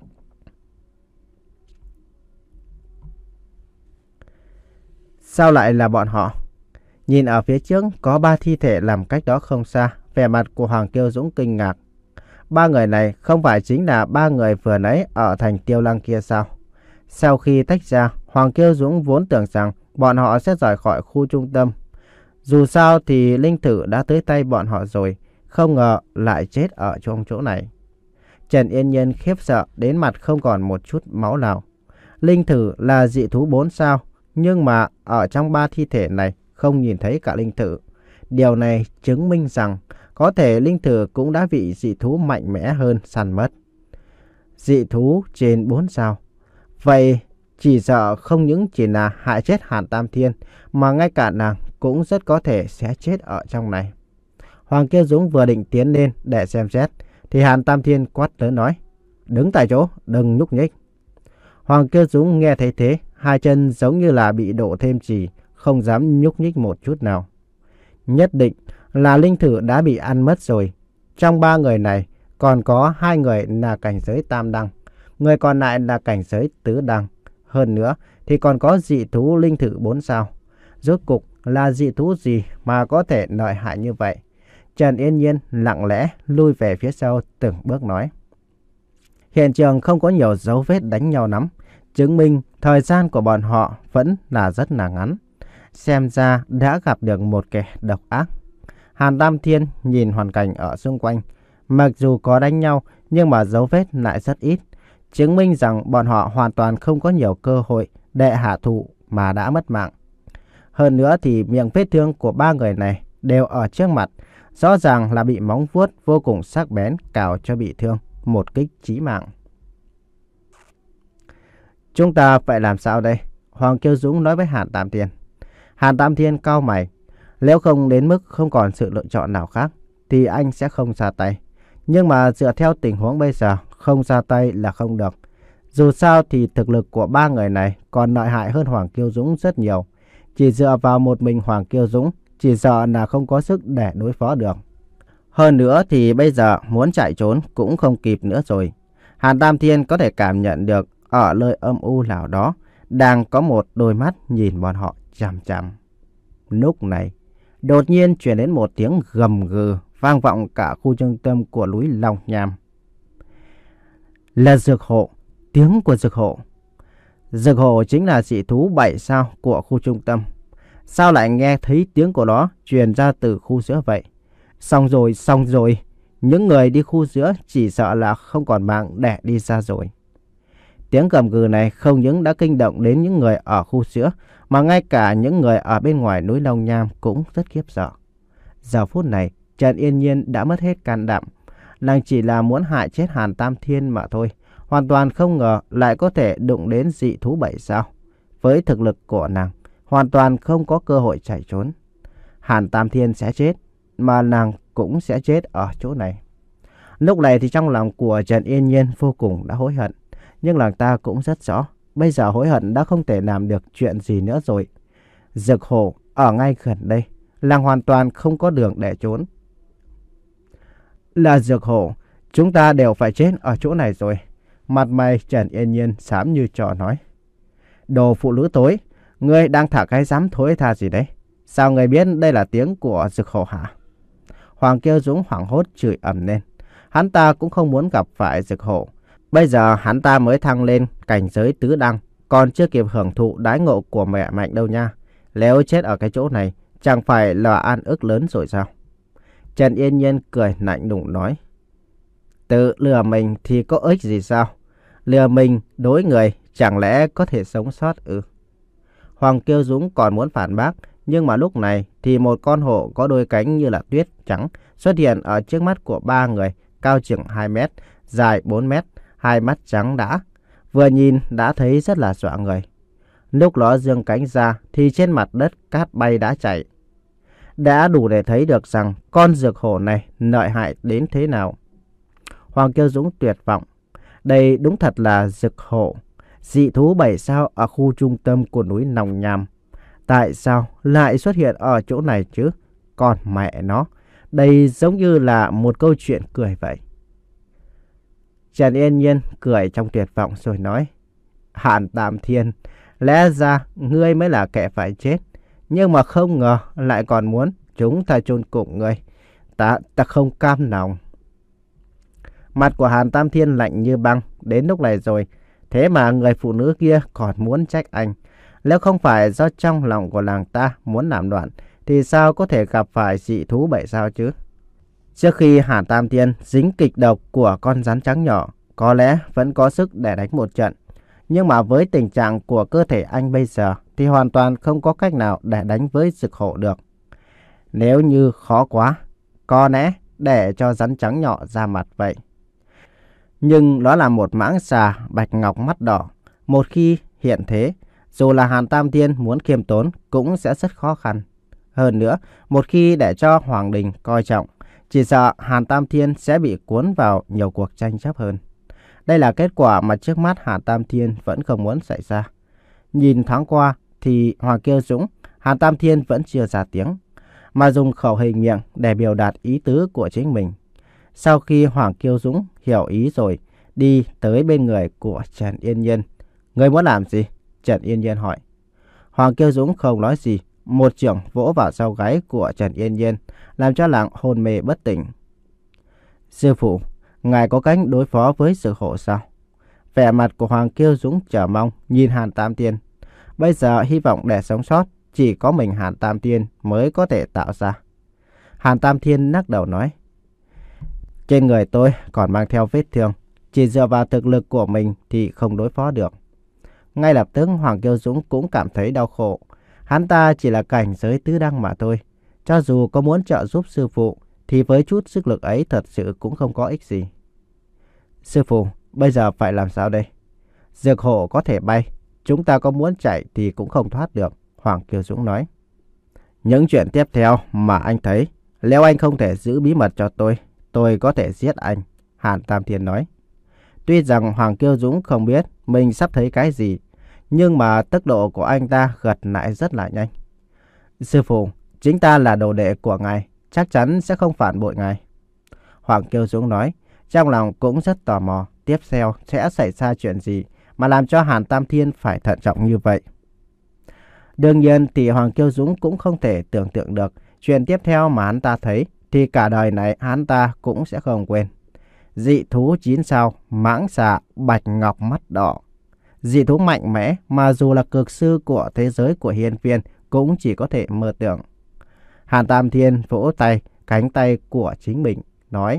Sao lại là bọn họ? Nhìn ở phía trước có ba thi thể nằm cách đó không xa. Vẻ mặt của Hoàng Kiêu Dũng kinh ngạc. Ba người này không phải chính là ba người vừa nãy ở thành Tiêu Lăng kia sao? Sau khi tách ra, Hoàng Kiêu Dũng vốn tưởng rằng bọn họ sẽ rời khỏi khu trung tâm. Dù sao thì linh thử đã tới tay bọn họ rồi, không ngờ lại chết ở trong chỗ này. Trần Yên Nhiên khiếp sợ đến mặt không còn một chút máu nào. Linh thử là dị thú bốn sao, nhưng mà ở trong ba thi thể này không nhìn thấy cả linh thử. Điều này chứng minh rằng có thể linh thử cũng đã bị dị thú mạnh mẽ hơn săn mất. Dị thú trên bốn sao. Vậy chỉ sợ không những chỉ là hại chết Hàn Tam Thiên, mà ngay cả nàng cũng rất có thể sẽ chết ở trong này. Hoàng Kiêu Dũng vừa định tiến lên để xem xét, thì Hàn Tam Thiên quát lớn nói. Đứng tại chỗ, đừng nhúc nhích. Hoàng Kiêu Dũng nghe thấy thế, hai chân giống như là bị đổ thêm chì, không dám nhúc nhích một chút nào. Nhất định là linh thử đã bị ăn mất rồi. Trong ba người này còn có hai người là cảnh giới tam đăng, người còn lại là cảnh giới tứ đăng. Hơn nữa thì còn có dị thú linh thử bốn sao. Rốt cục là dị thú gì mà có thể lợi hại như vậy? Trần Yên Nhiên lặng lẽ lui về phía sau từng bước nói. Hiện trường không có nhiều dấu vết đánh nhau lắm, chứng minh thời gian của bọn họ vẫn là rất là ngắn. Xem ra đã gặp được một kẻ độc ác. Hàn Tam Thiên nhìn hoàn cảnh ở xung quanh. Mặc dù có đánh nhau nhưng mà dấu vết lại rất ít, chứng minh rằng bọn họ hoàn toàn không có nhiều cơ hội để hạ thủ mà đã mất mạng. Hơn nữa thì miệng vết thương của ba người này đều ở trước mặt, rõ ràng là bị móng vuốt vô cùng sắc bén cào cho bị thương, một kích chí mạng. Chúng ta phải làm sao đây? Hoàng Kiêu Dũng nói với Hàn Tam Thiên. Hàn Tam Thiên cau mày. Nếu không đến mức không còn sự lựa chọn nào khác, thì anh sẽ không ra tay. Nhưng mà dựa theo tình huống bây giờ, không ra tay là không được. Dù sao thì thực lực của ba người này còn lợi hại hơn Hoàng Kiêu Dũng rất nhiều. Chỉ dựa vào một mình Hoàng Kiêu Dũng, chỉ sợ là không có sức để đối phó được. Hơn nữa thì bây giờ muốn chạy trốn cũng không kịp nữa rồi. Hàn Tam Thiên có thể cảm nhận được ở nơi âm u nào đó đang có một đôi mắt nhìn bọn họ chằm chằm. Lúc này, đột nhiên truyền đến một tiếng gầm gừ vang vọng cả khu trung tâm của núi Long Nham. Là dược hộ, tiếng của dược hộ. Dược hộ chính là dị thú bảy sao của khu trung tâm. Sao lại nghe thấy tiếng của nó truyền ra từ khu giữa vậy? Xong rồi, xong rồi. Những người đi khu giữa chỉ sợ là không còn mạng để đi ra rồi. Tiếng gầm gừ này không những đã kinh động đến những người ở khu giữa, mà ngay cả những người ở bên ngoài núi Long Nham cũng rất khiếp sợ. Giờ phút này, Trần Yên Nhiên đã mất hết can đảm. Nàng chỉ là muốn hại chết Hàn Tam Thiên mà thôi. Hoàn toàn không ngờ lại có thể đụng đến dị thú bảy sao. Với thực lực của nàng, hoàn toàn không có cơ hội chạy trốn. Hàn Tam Thiên sẽ chết, mà nàng cũng sẽ chết ở chỗ này. Lúc này thì trong lòng của Trần Yên Nhiên vô cùng đã hối hận. Nhưng lòng ta cũng rất rõ, bây giờ hối hận đã không thể làm được chuyện gì nữa rồi. Dược hổ ở ngay gần đây, làng hoàn toàn không có đường để trốn. Là dược hổ, chúng ta đều phải chết ở chỗ này rồi. Mặt mày Trần Yên Nhiên xám như trò nói. Đồ phụ nữ tối, ngươi đang thả cái dám thối tha gì đấy? Sao ngươi biết đây là tiếng của dược hổ hả? Hoàng Kiêu Dũng hoảng hốt chửi ầm lên. Hắn ta cũng không muốn gặp phải dược hổ. Bây giờ hắn ta mới thăng lên cảnh giới tứ đăng, còn chưa kịp hưởng thụ đái ngộ của mẹ Mạnh đâu nha. Nếu chết ở cái chỗ này, chẳng phải là an ức lớn rồi sao? Trần Yên Nhiên cười lạnh lùng nói. Tự lừa mình thì có ích gì sao? Lừa mình đối người chẳng lẽ có thể sống sót ư? Hoàng Kiêu Dũng còn muốn phản bác, nhưng mà lúc này thì một con hổ có đôi cánh như là tuyết trắng xuất hiện ở trước mắt của ba người, cao chừng hai mét, dài bốn mét, hai mắt trắng đã. Vừa nhìn đã thấy rất là dọa người. Lúc nó giương cánh ra thì trên mặt đất cát bay đã chảy. Đã đủ để thấy được rằng con dược hổ này lợi hại đến thế nào. Hoàng Kiêu Dũng tuyệt vọng. Đây đúng thật là dược hổ, dị thú bảy sao ở khu trung tâm của núi Nòng Nham. Tại sao lại xuất hiện ở chỗ này chứ? Còn mẹ nó, đây giống như là một câu chuyện cười vậy. Trần Yên Nhiên cười trong tuyệt vọng rồi nói. Hàn Tam Thiên, lẽ ra ngươi mới là kẻ phải chết. Nhưng mà không ngờ lại còn muốn chúng ta chôn cùng ngươi. Ta, ta không cam lòng. Mặt của Hàn Tam Thiên lạnh như băng đến lúc này rồi. Thế mà người phụ nữ kia còn muốn trách anh. Nếu không phải do trong lòng của làng ta muốn làm loạn, thì sao có thể gặp phải dị thú bảy sao chứ? Trước khi Hàn Tam Thiên dính kịch độc của con rắn trắng nhỏ, có lẽ vẫn có sức để đánh một trận. Nhưng mà với tình trạng của cơ thể anh bây giờ thì hoàn toàn không có cách nào để đánh với dược hổ được. Nếu như khó quá, có lẽ để cho rắn trắng nhỏ ra mặt vậy. Nhưng nó là một mãng xà bạch ngọc mắt đỏ. Một khi hiện thế, dù là Hàn Tam Thiên muốn khiêm tốn cũng sẽ rất khó khăn. Hơn nữa, một khi để cho Hoàng Đình coi trọng, chỉ sợ Hàn Tam Thiên sẽ bị cuốn vào nhiều cuộc tranh chấp hơn. Đây là kết quả mà trước mắt Hàn Tam Thiên vẫn không muốn xảy ra. Nhìn thoáng qua thì Hoàng Kiêu Dũng, Hàn Tam Thiên vẫn chưa ra tiếng, mà dùng khẩu hình miệng để biểu đạt ý tứ của chính mình. Sau khi Hoàng Kiêu Dũng hiểu ý rồi, đi tới bên người của Trần Yên Nhiên. Người muốn làm gì? Trần Yên Nhiên hỏi. Hoàng Kiêu Dũng không nói gì, một chưởng vỗ vào sau gáy của Trần Yên Nhiên, làm cho nàng hôn mê bất tỉnh. Sư phụ, ngài có cách đối phó với sự hổ sao? Vẻ mặt của Hoàng Kiêu Dũng chờ mong nhìn Hàn Tam Thiên. Bây giờ hy vọng để sống sót chỉ có mình Hàn Tam Thiên mới có thể tạo ra. Hàn Tam Thiên lắc đầu nói. Trên người tôi còn mang theo vết thương, chỉ dựa vào thực lực của mình thì không đối phó được. Ngay lập tức Hoàng Kiêu Dũng cũng cảm thấy đau khổ. Hắn ta chỉ là cảnh giới tứ đăng mà thôi. Cho dù có muốn trợ giúp sư phụ thì với chút sức lực ấy thật sự cũng không có ích gì. Sư phụ, bây giờ phải làm sao đây? Dược hổ có thể bay, chúng ta có muốn chạy thì cũng không thoát được, Hoàng Kiêu Dũng nói. Những chuyện tiếp theo mà anh thấy, nếu anh không thể giữ bí mật cho tôi, tôi có thể giết anh, Hàn Tam Thiên nói. Tuy rằng Hoàng Kiêu Dũng không biết mình sắp thấy cái gì, nhưng mà tốc độ của anh ta gật lại rất là nhanh. Sư phụ, chính ta là đồ đệ của ngài, chắc chắn sẽ không phản bội ngài, Hoàng Kiêu Dũng nói, trong lòng cũng rất tò mò tiếp theo sẽ xảy ra chuyện gì mà làm cho Hàn Tam Thiên phải thận trọng như vậy. Đương nhiên thì Hoàng Kiêu Dũng cũng không thể tưởng tượng được chuyện tiếp theo mà hắn ta thấy thì cả đời này hắn ta cũng sẽ không quên. Dị thú chín sao, mãng xà, bạch ngọc mắt đỏ. Dị thú mạnh mẽ mà dù là cực sư của thế giới của hiên viên cũng chỉ có thể mơ tưởng. Hàn Tam Thiên vỗ tay, cánh tay của chính mình, nói.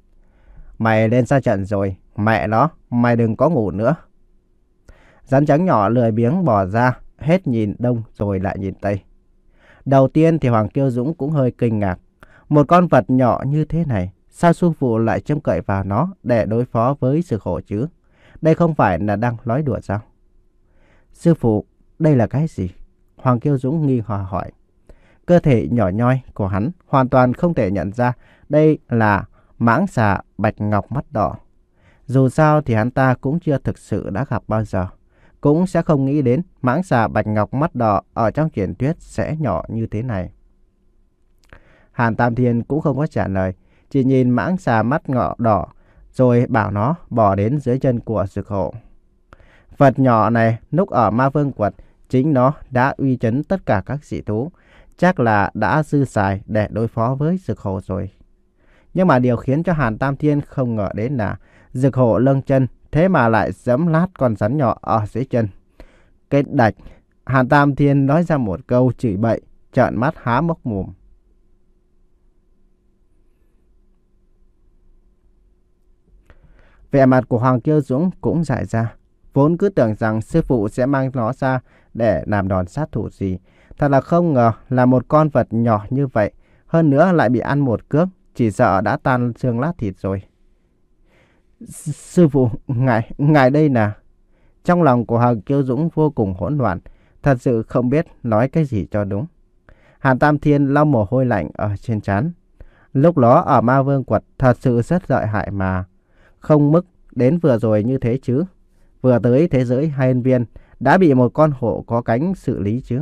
Mày lên ra trận rồi, mẹ nó, mày đừng có ngủ nữa. Rắn trắng nhỏ lười biếng bò ra, hết nhìn đông rồi lại nhìn tây. Đầu tiên thì Hoàng Kiêu Dũng cũng hơi kinh ngạc. Một con vật nhỏ như thế này, sao sư phụ lại trông cậy vào nó để đối phó với sự khổ chứ? Đây không phải là đang nói đùa sao? Sư phụ, đây là cái gì? Hoàng Kiêu Dũng nghi ngờ hỏi. Cơ thể nhỏ nhoi của hắn hoàn toàn không thể nhận ra đây là mãng xà bạch ngọc mắt đỏ. Dù sao thì hắn ta cũng chưa thực sự đã gặp bao giờ, cũng sẽ không nghĩ đến mãng xà bạch ngọc mắt đỏ ở trong truyền thuyết sẽ nhỏ như thế này. Hàn Tam Thiên cũng không có trả lời, chỉ nhìn mãng xà mắt ngọ đỏ rồi bảo nó bò đến dưới chân của Dực Hổ. Vật nhỏ này lúc ở Ma Vương Quật, chính nó đã uy chấn tất cả các dị thú, chắc là đã dư xài để đối phó với Dực Hổ rồi. Nhưng mà điều khiến cho Hàn Tam Thiên không ngờ đến là Dực Hổ lâng chân, thế mà lại giẫm lát con rắn nhỏ ở dưới chân. Cái đạch, Hàn Tam Thiên nói ra một câu chửi bậy, trợn mắt há mốc mồm. Vẻ mặt của Hoàng Kiêu Dũng cũng dại ra, vốn cứ tưởng rằng sư phụ sẽ mang nó ra để làm đòn sát thủ gì. Thật là không ngờ là một con vật nhỏ như vậy, hơn nữa lại bị ăn một cước, chỉ sợ đã tan xương lát thịt rồi. Sư phụ, ngài, ngài đây nè. Trong lòng của Hoàng Kiêu Dũng vô cùng hỗn loạn, thật sự không biết nói cái gì cho đúng. Hàn Tam Thiên lau mồ hôi lạnh ở trên trán. Lúc đó ở Ma Vương Quật thật sự rất lợi hại mà. Không mức đến vừa rồi như thế chứ. Vừa tới thế giới hai viên đã bị một con hổ có cánh xử lý chứ.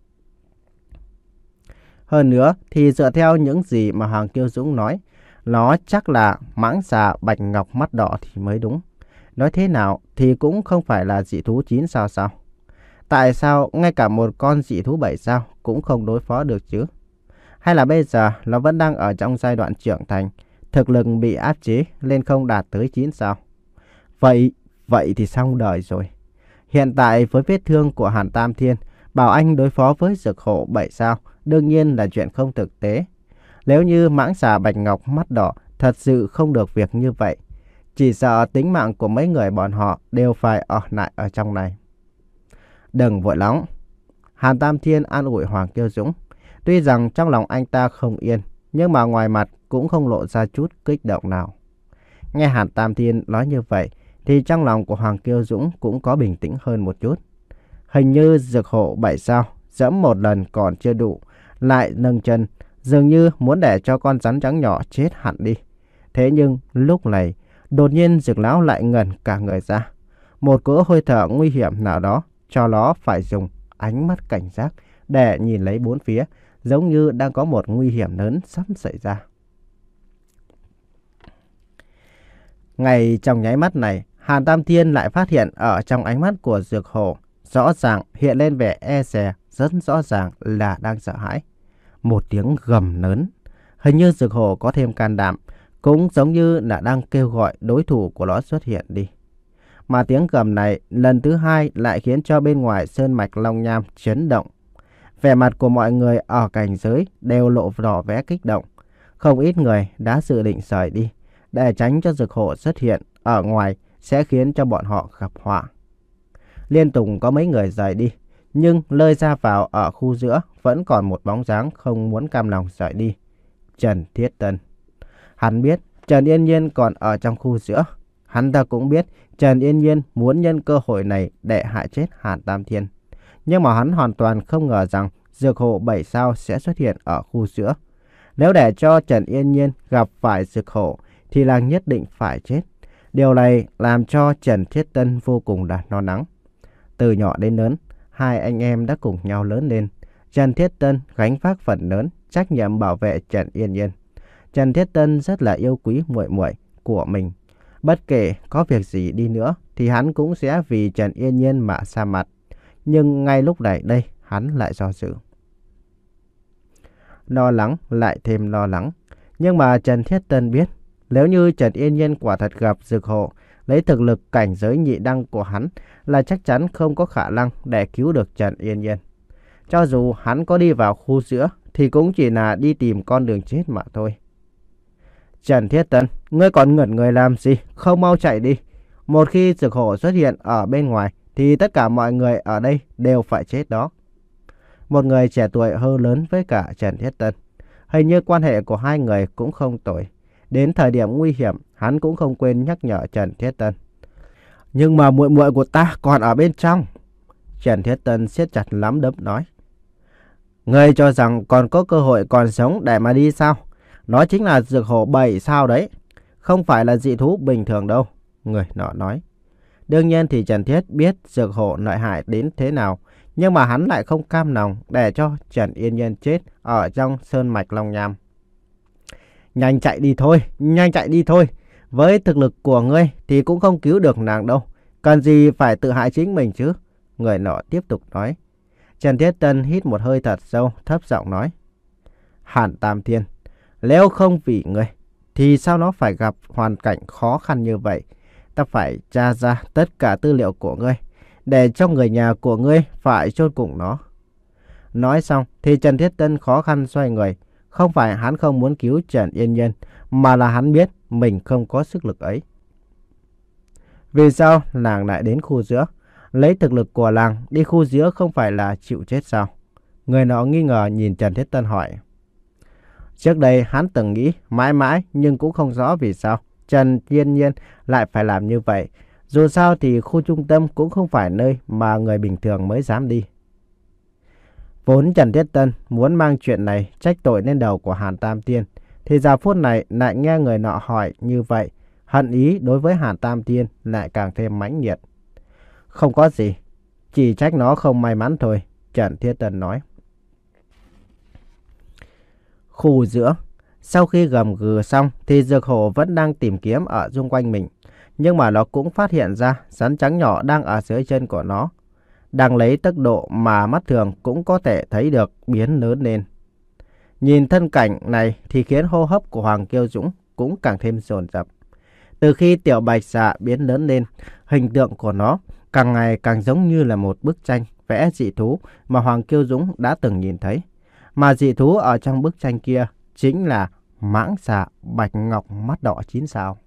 Hơn nữa thì dựa theo những gì mà Hoàng Kiêu Dũng nói, nó chắc là mãng xà bạch ngọc mắt đỏ thì mới đúng. Nói thế nào thì cũng không phải là dị thú chín sao sao. Tại sao ngay cả một con dị thú bảy sao cũng không đối phó được chứ? Hay là bây giờ nó vẫn đang ở trong giai đoạn trưởng thành, thực lực bị áp chế lên không đạt tới chín sao? Vậy, vậy thì xong đời rồi. Hiện tại với vết thương của Hàn Tam Thiên, bảo anh đối phó với Dực Hổ bảy sao đương nhiên là chuyện không thực tế. Nếu như mãng xà bạch ngọc mắt đỏ thật sự không được việc như vậy, chỉ sợ tính mạng của mấy người bọn họ đều phải ở lại ở trong này. Đừng vội nóng. Hàn Tam Thiên an ủi Hoàng Kiêu Dũng. Tuy rằng trong lòng anh ta không yên, nhưng mà ngoài mặt cũng không lộ ra chút kích động nào. Nghe Hàn Tam Thiên nói như vậy, thì trong lòng của Hoàng Kiêu Dũng cũng có bình tĩnh hơn một chút. Hình như Dực Hổ bảy sao, dẫm một lần còn chưa đủ, lại nâng chân, dường như muốn để cho con rắn trắng nhỏ chết hẳn đi. Thế nhưng lúc này, đột nhiên Dực Lão lại ngẩn cả người ra. Một cỗ hơi thở nguy hiểm nào đó cho nó phải dùng ánh mắt cảnh giác để nhìn lấy bốn phía, giống như đang có một nguy hiểm lớn sắp xảy ra. Ngay trong nháy mắt này, Hàn Tam Thiên lại phát hiện ở trong ánh mắt của Dực Hổ rõ ràng hiện lên vẻ e dè, rất rõ ràng là đang sợ hãi. Một tiếng gầm lớn, hình như Dực Hổ có thêm can đảm, cũng giống như là đang kêu gọi đối thủ của nó xuất hiện đi. Mà tiếng gầm này lần thứ hai lại khiến cho bên ngoài sơn mạch Long Nham chấn động. Vẻ mặt của mọi người ở cảnh giới đều lộ rõ vẻ kích động. Không ít người đã dự định rời đi, để tránh cho Dực Hổ xuất hiện ở ngoài sẽ khiến cho bọn họ gặp họa. Liên tục có mấy người rời đi, nhưng lơi ra vào ở khu giữa vẫn còn một bóng dáng không muốn cam lòng rời đi. Trần Thiết Tân. Hắn biết Trần Yên Nhiên còn ở trong khu giữa. Hắn ta cũng biết Trần Yên Nhiên muốn nhân cơ hội này để hại chết Hàn Tam Thiên. Nhưng mà hắn hoàn toàn không ngờ rằng Dực Hổ bảy sao sẽ xuất hiện ở khu giữa. Nếu để cho Trần Yên Nhiên gặp phải Dực Hổ thì là nhất định phải chết. Điều này làm cho Trần Thiết Tân vô cùng là lo lắng. Từ nhỏ đến lớn, hai anh em đã cùng nhau lớn lên. Trần Thiết Tân gánh vác phần lớn trách nhiệm bảo vệ Trần Yên Nhiên. Trần Thiết Tân rất là yêu quý muội muội của mình. Bất kể có việc gì đi nữa thì hắn cũng sẽ vì Trần Yên Nhiên mà xa mặt. Nhưng ngay lúc này đây hắn lại do dự. Lo lắng lại thêm lo lắng. Nhưng mà Trần Thiết Tân biết, nếu như Trần Yên Nhiên quả thật gặp Dực Hổ, lấy thực lực cảnh giới nhị đăng của hắn là chắc chắn không có khả năng để cứu được Trần Yên Nhiên. Cho dù hắn có đi vào khu giữa thì cũng chỉ là đi tìm con đường chết mà thôi. Trần Thiết Tân, ngươi còn ngẩn người làm gì? Không mau chạy đi. Một khi Dực Hổ xuất hiện ở bên ngoài thì tất cả mọi người ở đây đều phải chết đó. Một người trẻ tuổi hơn lớn với cả Trần Thiết Tân. Hình như quan hệ của hai người cũng không tồi. Đến thời điểm nguy hiểm, hắn cũng không quên nhắc nhở Trần Thiết Tân. Nhưng mà muội muội của ta còn ở bên trong. Trần Thiết Tân siết chặt nắm đấm nói. Ngươi cho rằng còn có cơ hội còn sống để mà đi sao? Nó chính là Dực Hổ bảy sao đấy. Không phải là dị thú bình thường đâu. người nọ nói. Đương nhiên thì Trần Thiết biết dược hộ lợi hại đến thế nào, nhưng mà hắn lại không cam lòng để cho Trần Yên Nhiên chết ở trong sơn mạch Long Nham. Nhanh chạy đi thôi, nhanh chạy đi thôi. Với thực lực của ngươi thì cũng không cứu được nàng đâu. Cần gì phải tự hại chính mình chứ? Người nọ tiếp tục nói. Trần Thiết Tân hít một hơi thật sâu, thấp giọng nói. Hàn Tam Thiên, nếu không vì ngươi thì sao nó phải gặp hoàn cảnh khó khăn như vậy? Ta phải tra ra tất cả tư liệu của ngươi, để cho người nhà của ngươi phải chôn cùng nó. Nói xong thì Trần Thiết Tân khó khăn xoay người. Không phải hắn không muốn cứu Trần Yên Nhiên, mà là hắn biết mình không có sức lực ấy. Vì sao nàng lại đến khu giữa? Lấy thực lực của nàng đi khu giữa không phải là chịu chết sao? Người nọ nghi ngờ nhìn Trần Thiết Tân hỏi. Trước đây hắn từng nghĩ mãi mãi nhưng cũng không rõ vì sao Trần Yên Nhiên lại phải làm như vậy. Dù sao thì khu trung tâm cũng không phải nơi mà người bình thường mới dám đi. Vốn Trần Thiết Tân muốn mang chuyện này trách tội lên đầu của Hàn Tam Thiên, thì giờ phút này lại nghe người nọ hỏi như vậy, hận ý đối với Hàn Tam Thiên lại càng thêm mãnh liệt. Không có gì, chỉ trách nó không may mắn thôi, Trần Thiết Tân nói. Khu giữa, sau khi gầm gừ xong thì dược hổ vẫn đang tìm kiếm ở xung quanh mình, nhưng mà nó cũng phát hiện ra rắn trắng nhỏ đang ở dưới chân của nó, đang lấy tốc độ mà mắt thường cũng có thể thấy được biến lớn lên. Nhìn thân cảnh này thì khiến hô hấp của Hoàng Kiêu Dũng cũng càng thêm dồn dập. Từ khi tiểu bạch xà biến lớn lên, hình tượng của nó càng ngày càng giống như là một bức tranh vẽ dị thú mà Hoàng Kiêu Dũng đã từng nhìn thấy. Mà dị thú ở trong bức tranh kia chính là mãng xà bạch ngọc mắt đỏ chín sao.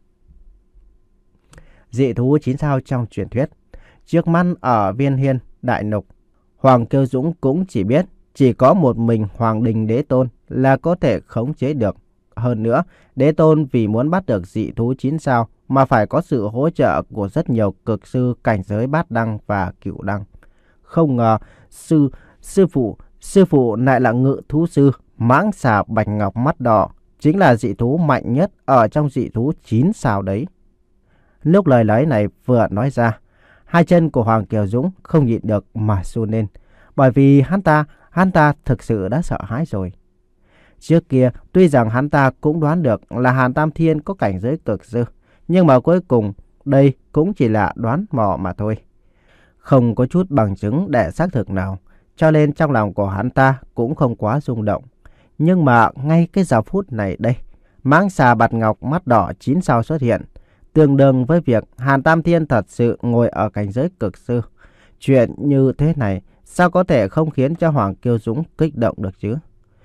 Dị thú chín sao trong truyền thuyết. Trước mắt ở Viên Hiên Đại Nục, Hoàng Kiêu Dũng cũng chỉ biết chỉ có một mình Hoàng Đình Đế Tôn là có thể khống chế được. Hơn nữa, Đế Tôn vì muốn bắt được dị thú chín sao mà phải có sự hỗ trợ của rất nhiều cực sư cảnh giới bát đăng và cửu đăng. Không ngờ sư sư phụ sư phụ lại là ngự thú sư mãng xà bạch ngọc mắt đỏ, chính là dị thú mạnh nhất ở trong dị thú chín sao đấy. Lúc lời nói này vừa nói ra, hai chân của Hoàng Kiều Dũng không nhịn được mà run lên, bởi vì hắn ta, hắn ta thực sự đã sợ hãi rồi. Trước kia, tuy rằng hắn ta cũng đoán được là Hàn Tam Thiên có cảnh giới cực sư, nhưng mà cuối cùng đây cũng chỉ là đoán mò mà thôi. Không có chút bằng chứng để xác thực nào, cho nên trong lòng của hắn ta cũng không quá rung động. Nhưng mà ngay cái giờ phút này đây, mãng xà bạch ngọc mắt đỏ chín sao xuất hiện, tương đương với việc Hàn Tam Thiên thật sự ngồi ở cảnh giới cực sư. Chuyện như thế này sao có thể không khiến cho Hoàng Kiêu Dũng kích động được chứ?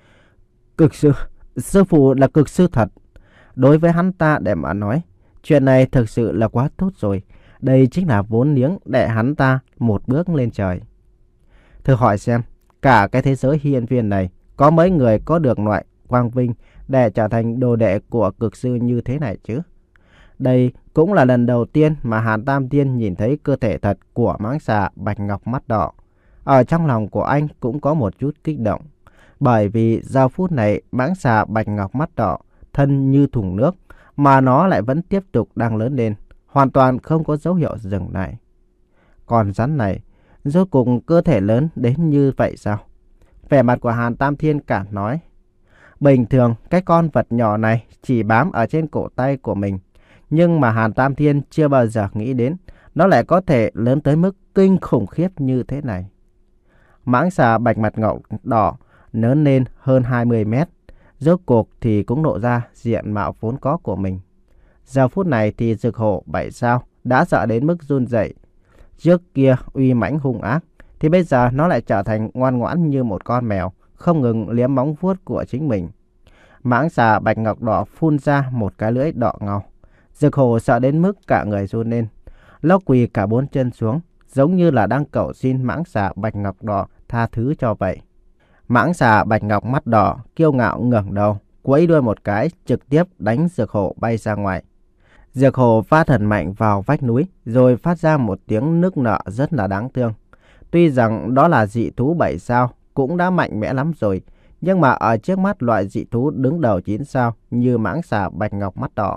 Cực sư, sư phụ là cực sư thật. Đối với hắn ta để mà nói, chuyện này thực sự là quá tốt rồi. Đây chính là vốn liếng để hắn ta một bước lên trời. Thử hỏi xem, cả cái thế giới hiên viên này có mấy người có được loại quang vinh để trở thành đồ đệ của cực sư như thế này chứ? Đây cũng là lần đầu tiên mà Hàn Tam Thiên nhìn thấy cơ thể thật của mãng xà bạch ngọc mắt đỏ. Ở trong lòng của anh cũng có một chút kích động. Bởi vì giờ phút này mãng xà bạch ngọc mắt đỏ thân như thùng nước, mà nó lại vẫn tiếp tục đang lớn lên, hoàn toàn không có dấu hiệu dừng lại. Còn rắn này, rốt cuộc cơ thể lớn đến như vậy sao? Vẻ mặt của Hàn Tam Thiên cảm nói. Bình thường cái con vật nhỏ này chỉ bám ở trên cổ tay của mình, nhưng mà Hàn Tam Thiên chưa bao giờ nghĩ đến nó lại có thể lớn tới mức kinh khủng khiếp như thế này. Mãng xà bạch mặt ngọc đỏ lớn lên hơn hai mươi mét, rốt cuộc thì cũng lộ ra diện mạo vốn có của mình. Giờ phút này thì Dực Hổ bảy sao đã sợ đến mức run rẩy. Trước kia uy mãnh hung ác, thì bây giờ nó lại trở thành ngoan ngoãn như một con mèo, không ngừng liếm móng vuốt của chính mình. Mãng xà bạch ngọc đỏ phun ra một cái lưỡi đỏ ngầu. Dực Hổ sợ đến mức cả người run lên, nó quỳ cả bốn chân xuống, giống như là đang cầu xin mãng xà bạch ngọc đỏ tha thứ cho vậy. Mãng xà bạch ngọc mắt đỏ kiêu ngạo ngẩng đầu, quẫy đuôi một cái, trực tiếp đánh Dực Hổ bay ra ngoài. Dực Hổ va thật mạnh vào vách núi, rồi phát ra một tiếng nức nở rất là đáng thương. Tuy rằng đó là dị thú bảy sao, cũng đã mạnh mẽ lắm rồi, nhưng mà ở trước mắt loại dị thú đứng đầu chín sao như mãng xà bạch ngọc mắt đỏ,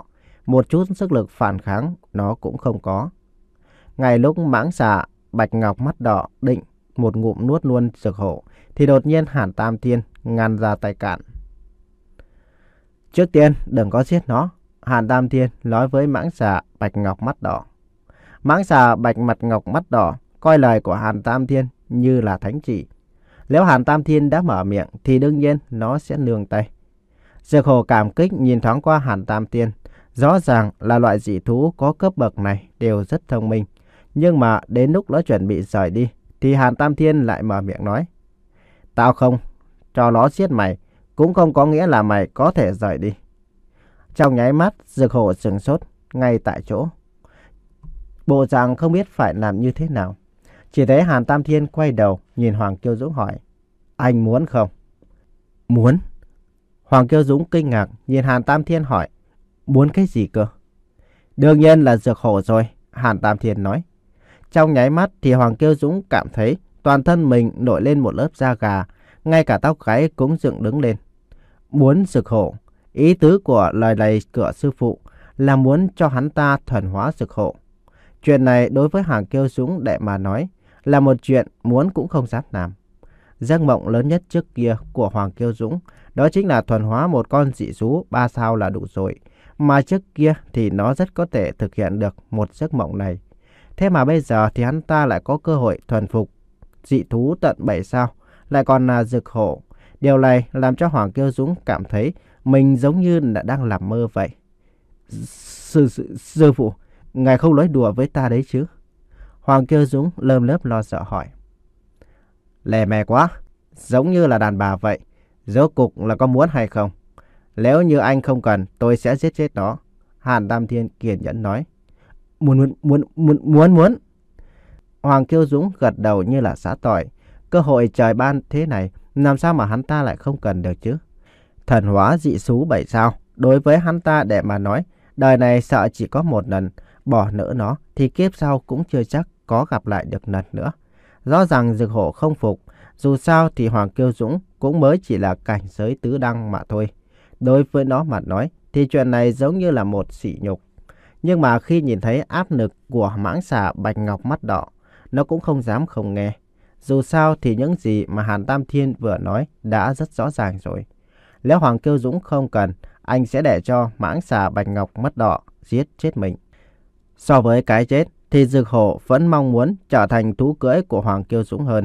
một chút sức lực phản kháng nó cũng không có. Ngay lúc mãng xà bạch ngọc mắt đỏ định một ngụm nuốt luôn Dược Hổ, thì đột nhiên Hàn Tam Thiên ngăn ra tay cản. Trước tiên đừng có giết nó, Hàn Tam Thiên nói với mãng xà bạch ngọc mắt đỏ. Mãng xà bạch mặt ngọc mắt đỏ coi lời của Hàn Tam Thiên như là thánh chỉ. Nếu Hàn Tam Thiên đã mở miệng thì đương nhiên nó sẽ nương tay. Dược Hổ cảm kích nhìn thoáng qua Hàn Tam Thiên. Rõ ràng là loại dị thú có cấp bậc này đều rất thông minh. Nhưng mà đến lúc nó chuẩn bị rời đi thì Hàn Tam Thiên lại mở miệng nói: Tao không cho nó giết mày, cũng không có nghĩa là mày có thể rời đi. Trong nháy mắt, Dược Hổ sửng sốt ngay tại chỗ. Bộ dạng không biết phải làm như thế nào. Chỉ thấy Hàn Tam Thiên quay đầu nhìn Hoàng Kiêu Dũng hỏi: Anh muốn không? Muốn. Hoàng Kiêu Dũng kinh ngạc nhìn Hàn Tam Thiên hỏi: Muốn cái gì cơ? Đương nhiên là Dược Hổ rồi, Hàn Tam Thiên nói. Trong nháy mắt thì Hoàng Kiêu Dũng cảm thấy toàn thân mình nổi lên một lớp da gà, ngay cả tóc gáy cũng dựng đứng lên. Muốn Dược Hổ. Ý tứ của lời này của sư phụ là muốn cho hắn ta thuần hóa Dược Hổ. Chuyện này đối với Hoàng Kiêu Dũng đệ mà nói là một chuyện muốn cũng không dám làm. Giấc mộng lớn nhất trước kia của Hoàng Kiêu Dũng đó chính là thuần hóa một con dị thú ba sao là đủ rồi. Mà trước kia thì nó rất có thể thực hiện được một giấc mộng này. Thế mà bây giờ thì hắn ta lại có cơ hội thuần phục dị thú tận bảy sao, lại còn là Dược Hổ. Điều này làm cho Hoàng Kiêu Dũng cảm thấy mình giống như là đang làm mơ vậy. Sư, sư, sư phụ, ngài không nói đùa với ta đấy chứ? Hoàng Kiêu Dũng lơm lớp lo sợ hỏi. Lè mè quá, giống như là đàn bà vậy. Rốt cục là có muốn hay không? Nếu như anh không cần, tôi sẽ giết chết nó. Hàn Tam Thiên kiên nhẫn nói. Muốn, muốn, muốn, muốn, muốn, muốn. Hoàng Kiêu Dũng gật đầu như là xá tỏi. Cơ hội trời ban thế này, làm sao mà hắn ta lại không cần được chứ? Thần hóa dị thú bảy sao, đối với hắn ta để mà nói, đời này sợ chỉ có một lần. Bỏ nỡ nó thì kiếp sau cũng chưa chắc có gặp lại được lần nữa. Rõ ràng Dược Hổ không phục. Dù sao thì Hoàng Kiêu Dũng cũng mới chỉ là cảnh giới tứ đăng mà thôi. Đối với nó mà nói thì chuyện này giống như là một sỉ nhục. Nhưng mà khi nhìn thấy áp lực của mãng xà bạch ngọc mắt đỏ, nó cũng không dám không nghe. Dù sao thì những gì mà Hàn Tam Thiên vừa nói đã rất rõ ràng rồi. Nếu Hoàng Kiêu Dũng không cần, anh sẽ để cho mãng xà bạch ngọc mắt đỏ giết chết mình. So với cái chết thì Dược Hổ vẫn mong muốn trở thành thú cưỡi của Hoàng Kiêu Dũng hơn.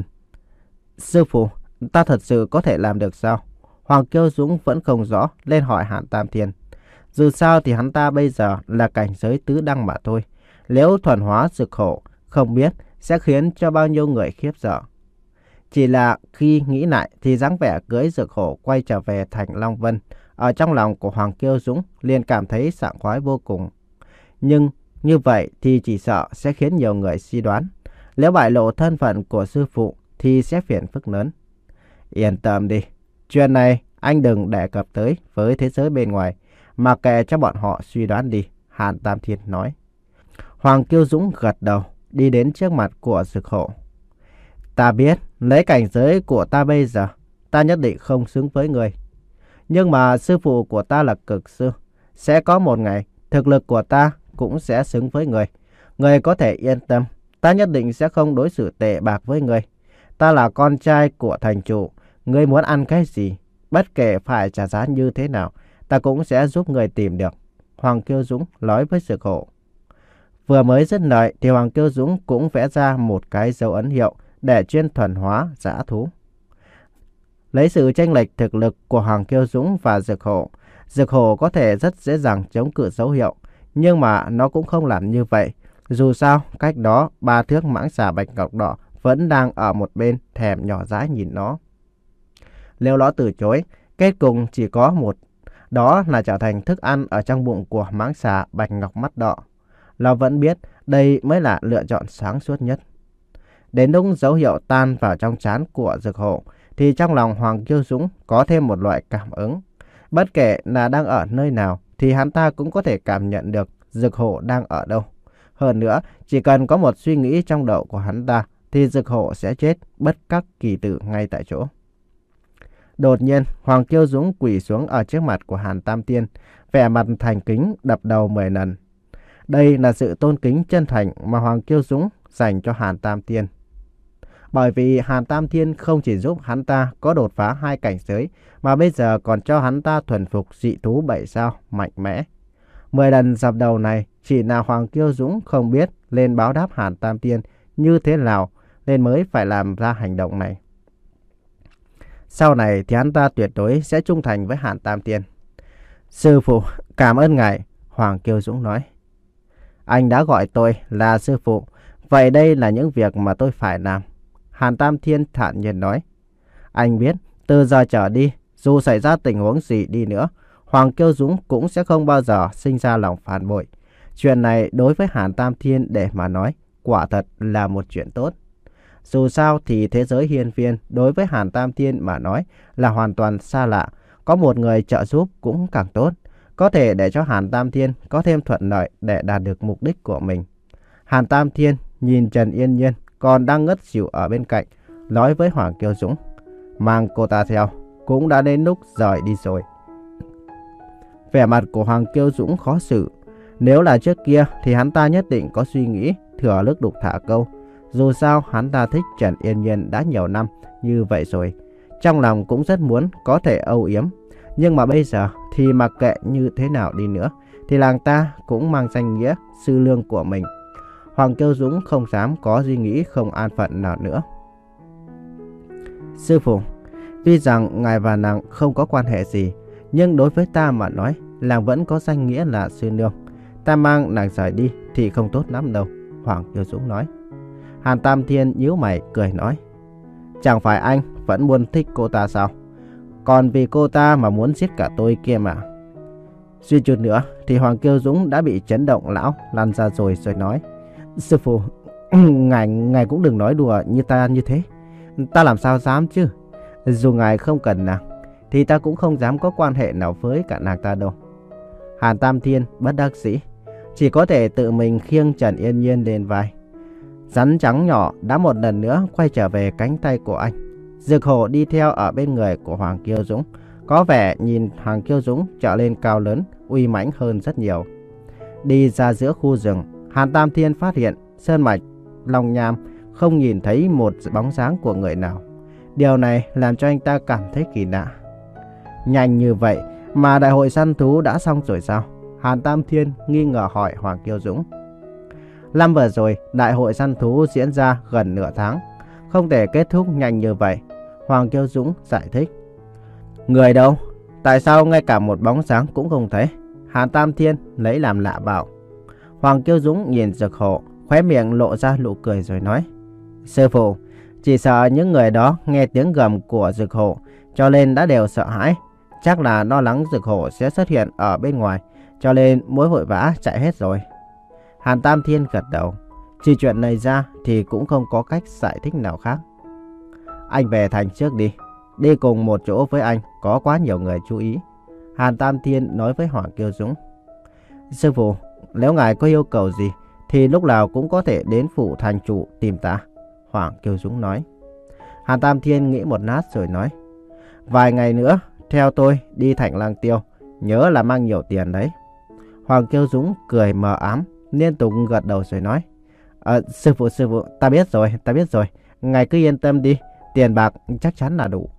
Sư phụ, ta thật sự có thể làm được sao? Hoàng Kiêu Dũng vẫn không rõ lên hỏi Hàn Tam Thiên. Dù sao thì hắn ta bây giờ là cảnh giới tứ đăng mà thôi. Nếu thuần hóa Dược Hổ, không biết sẽ khiến cho bao nhiêu người khiếp sợ. Chỉ là khi nghĩ lại thì dáng vẻ cưỡi Dược Hổ quay trở về thành Long Vân, ở trong lòng của Hoàng Kiêu Dũng liền cảm thấy sảng khoái vô cùng. Nhưng như vậy thì chỉ sợ sẽ khiến nhiều người suy đoán. Nếu bại lộ thân phận của sư phụ thì sẽ phiền phức lớn. Yên tâm đi, chuyện này anh đừng đề cập tới với thế giới bên ngoài, mà kệ cho bọn họ suy đoán đi, Hàn Tam Thiên nói. Hoàng Kiêu Dũng gật đầu, đi đến trước mặt của Dược Hổ. Ta biết, lấy cảnh giới của ta bây giờ, ta nhất định không xứng với người. Nhưng mà sư phụ của ta là cực sư. Sẽ có một ngày, thực lực của ta cũng sẽ xứng với người. Người có thể yên tâm, ta nhất định sẽ không đối xử tệ bạc với người. Ta là con trai của thành chủ, ngươi muốn ăn cái gì, bất kể phải trả giá như thế nào, ta cũng sẽ giúp người tìm được. Hoàng Kiêu Dũng nói với Dược Hổ. Vừa mới dứt lời thì Hoàng Kiêu Dũng cũng vẽ ra một cái dấu ấn hiệu để chuyên thuần hóa dã thú. Lấy sự chênh lệch thực lực của Hoàng Kiêu Dũng và Dược Hổ, Dược Hổ có thể rất dễ dàng chống cự dấu hiệu, nhưng mà nó cũng không làm như vậy. Dù sao, cách đó ba thước mãng xà bạch ngọc đỏ vẫn đang ở một bên thèm nhỏ dãi nhìn nó. Nếu nó từ chối, kết cục chỉ có một, đó là trở thành thức ăn ở trong bụng của mãng xà bạch ngọc mắt đỏ. Nó vẫn biết đây mới là lựa chọn sáng suốt nhất. Đến lúc dấu hiệu tan vào trong trán của Dược Hổ, thì trong lòng Hoàng Kiêu Dũng có thêm một loại cảm ứng. Bất kể là đang ở nơi nào, thì hắn ta cũng có thể cảm nhận được Dược Hổ đang ở đâu. Hơn nữa, chỉ cần có một suy nghĩ trong đầu của hắn ta, thì Dược Hổ sẽ chết bất đắc kỳ tử ngay tại chỗ. Đột nhiên, Hoàng Kiêu Dũng quỳ xuống ở trước mặt của Hàn Tam Tiên, vẻ mặt thành kính đập đầu mười lần. Đây là sự tôn kính chân thành mà Hoàng Kiêu Dũng dành cho Hàn Tam Tiên. Bởi vì Hàn Tam Thiên không chỉ giúp hắn ta có đột phá hai cảnh giới, mà bây giờ còn cho hắn ta thuần phục dị thú bảy sao mạnh mẽ. Mười lần dập đầu này chỉ là Hoàng Kiêu Dũng không biết lên báo đáp Hàn Tam Thiên như thế nào, nên mới phải làm ra hành động này. Sau này thì hắn ta tuyệt đối sẽ trung thành với Hàn Tam Thiên. Sư phụ, cảm ơn ngài, Hoàng Kiêu Dũng nói. Anh đã gọi tôi là sư phụ, vậy đây là những việc mà tôi phải làm. Hàn Tam Thiên thản nhiên nói. Anh biết, từ giờ trở đi, dù xảy ra tình huống gì đi nữa, Hoàng Kiêu Dũng cũng sẽ không bao giờ sinh ra lòng phản bội. Chuyện này đối với Hàn Tam Thiên để mà nói, quả thật là một chuyện tốt. Dù sao thì thế giới hiên viên đối với Hàn Tam Thiên mà nói là hoàn toàn xa lạ. Có một người trợ giúp cũng càng tốt, có thể để cho Hàn Tam Thiên có thêm thuận lợi để đạt được mục đích của mình. Hàn Tam Thiên nhìn Trần Yên Nhiên còn đang ngất xỉu ở bên cạnh, nói với Hoàng Kiêu Dũng, mang cô ta theo, cũng đã đến lúc rời đi rồi. Vẻ mặt của Hoàng Kiêu Dũng khó xử. Nếu là trước kia thì hắn ta nhất định có suy nghĩ thừa lúc đục thả câu. Dù sao hắn ta thích Trần Yên Nhiên đã nhiều năm như vậy rồi, trong lòng cũng rất muốn có thể âu yếm. Nhưng mà bây giờ thì mặc kệ như thế nào đi nữa, thì làng ta cũng mang danh nghĩa sư lương của mình. Hoàng Kiêu Dũng không dám có suy nghĩ không an phận nào nữa. Sư phụ, tuy rằng ngài và nàng không có quan hệ gì, nhưng đối với ta mà nói, làng vẫn có danh nghĩa là sư nương. Ta mang nàng rời đi thì không tốt lắm đâu, Hoàng Kiêu Dũng nói. Hàn Tam Thiên nhíu mày cười nói, chẳng phải anh vẫn muốn thích cô ta sao? Còn vì cô ta mà muốn giết cả tôi kia mà. Suy chút nữa thì Hoàng Kiêu Dũng đã bị chấn động lão lăn ra rồi rồi nói, sư phụ, ngài ngài cũng đừng nói đùa như ta như thế. Ta làm sao dám chứ? Dù ngài không cần nàng, thì ta cũng không dám có quan hệ nào với cả nàng ta đâu. Hàn Tam Thiên bất đắc dĩ, chỉ có thể tự mình khiêng Trần Yên Nhiên lên vai. Rắn trắng nhỏ đã một lần nữa quay trở về cánh tay của anh. Dược hổ đi theo ở bên người của Hoàng Kiêu Dũng, có vẻ nhìn Hoàng Kiêu Dũng trở lên cao lớn, uy mãnh hơn rất nhiều. Đi ra giữa khu rừng, Hàn Tam Thiên phát hiện sơn mạch Long Nham không nhìn thấy một bóng dáng của người nào. Điều này làm cho anh ta cảm thấy kỳ lạ. Nhanh như vậy mà đại hội săn thú đã xong rồi sao? Hàn Tam Thiên nghi ngờ hỏi Hoàng Kiêu Dũng. Năm vừa rồi, đại hội săn thú diễn ra gần nửa tháng, không thể kết thúc nhanh như vậy, Hoàng Kiêu Dũng giải thích. Người đâu? Tại sao ngay cả một bóng dáng cũng không thấy? Hàn Tam Thiên lấy làm lạ bảo. Hoàng Kiêu Dũng nhìn Dược Hổ, khóe miệng lộ ra nụ cười rồi nói, sư phụ, chỉ sợ những người đó nghe tiếng gầm của Dược Hổ cho nên đã đều sợ hãi. Chắc là lo lắng Dược Hổ sẽ xuất hiện ở bên ngoài, cho nên mới vội vã chạy hết rồi. Hàn Tam Thiên gật đầu. Trừ chuyện này ra thì cũng không có cách giải thích nào khác. Anh về thành trước đi. Đi cùng một chỗ với anh có quá nhiều người chú ý, Hàn Tam Thiên nói với Hoàng Kiêu Dũng. Sư phụ, nếu ngài có yêu cầu gì thì lúc nào cũng có thể đến phủ thành chủ tìm ta, Hoàng Kiêu Dũng nói. Hàn Tam Thiên nghĩ một lát rồi nói, vài ngày nữa theo tôi đi thành Lang Tiêu, nhớ là mang nhiều tiền đấy. Hoàng Kiêu Dũng cười mờ ám, liên tục gật đầu rồi nói, à, sư phụ sư phụ, ta biết rồi, ta biết rồi, ngài cứ yên tâm đi, tiền bạc chắc chắn là đủ.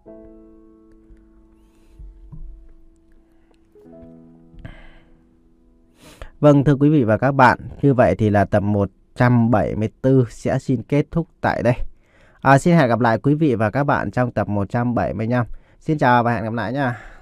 Vâng, thưa quý vị và các bạn, như vậy thì là tập một trăm bảy mươi tư sẽ xin kết thúc tại đây. À, xin hẹn gặp lại quý vị và các bạn trong tập một trăm bảy mươi lăm. Xin chào và hẹn gặp lại nha.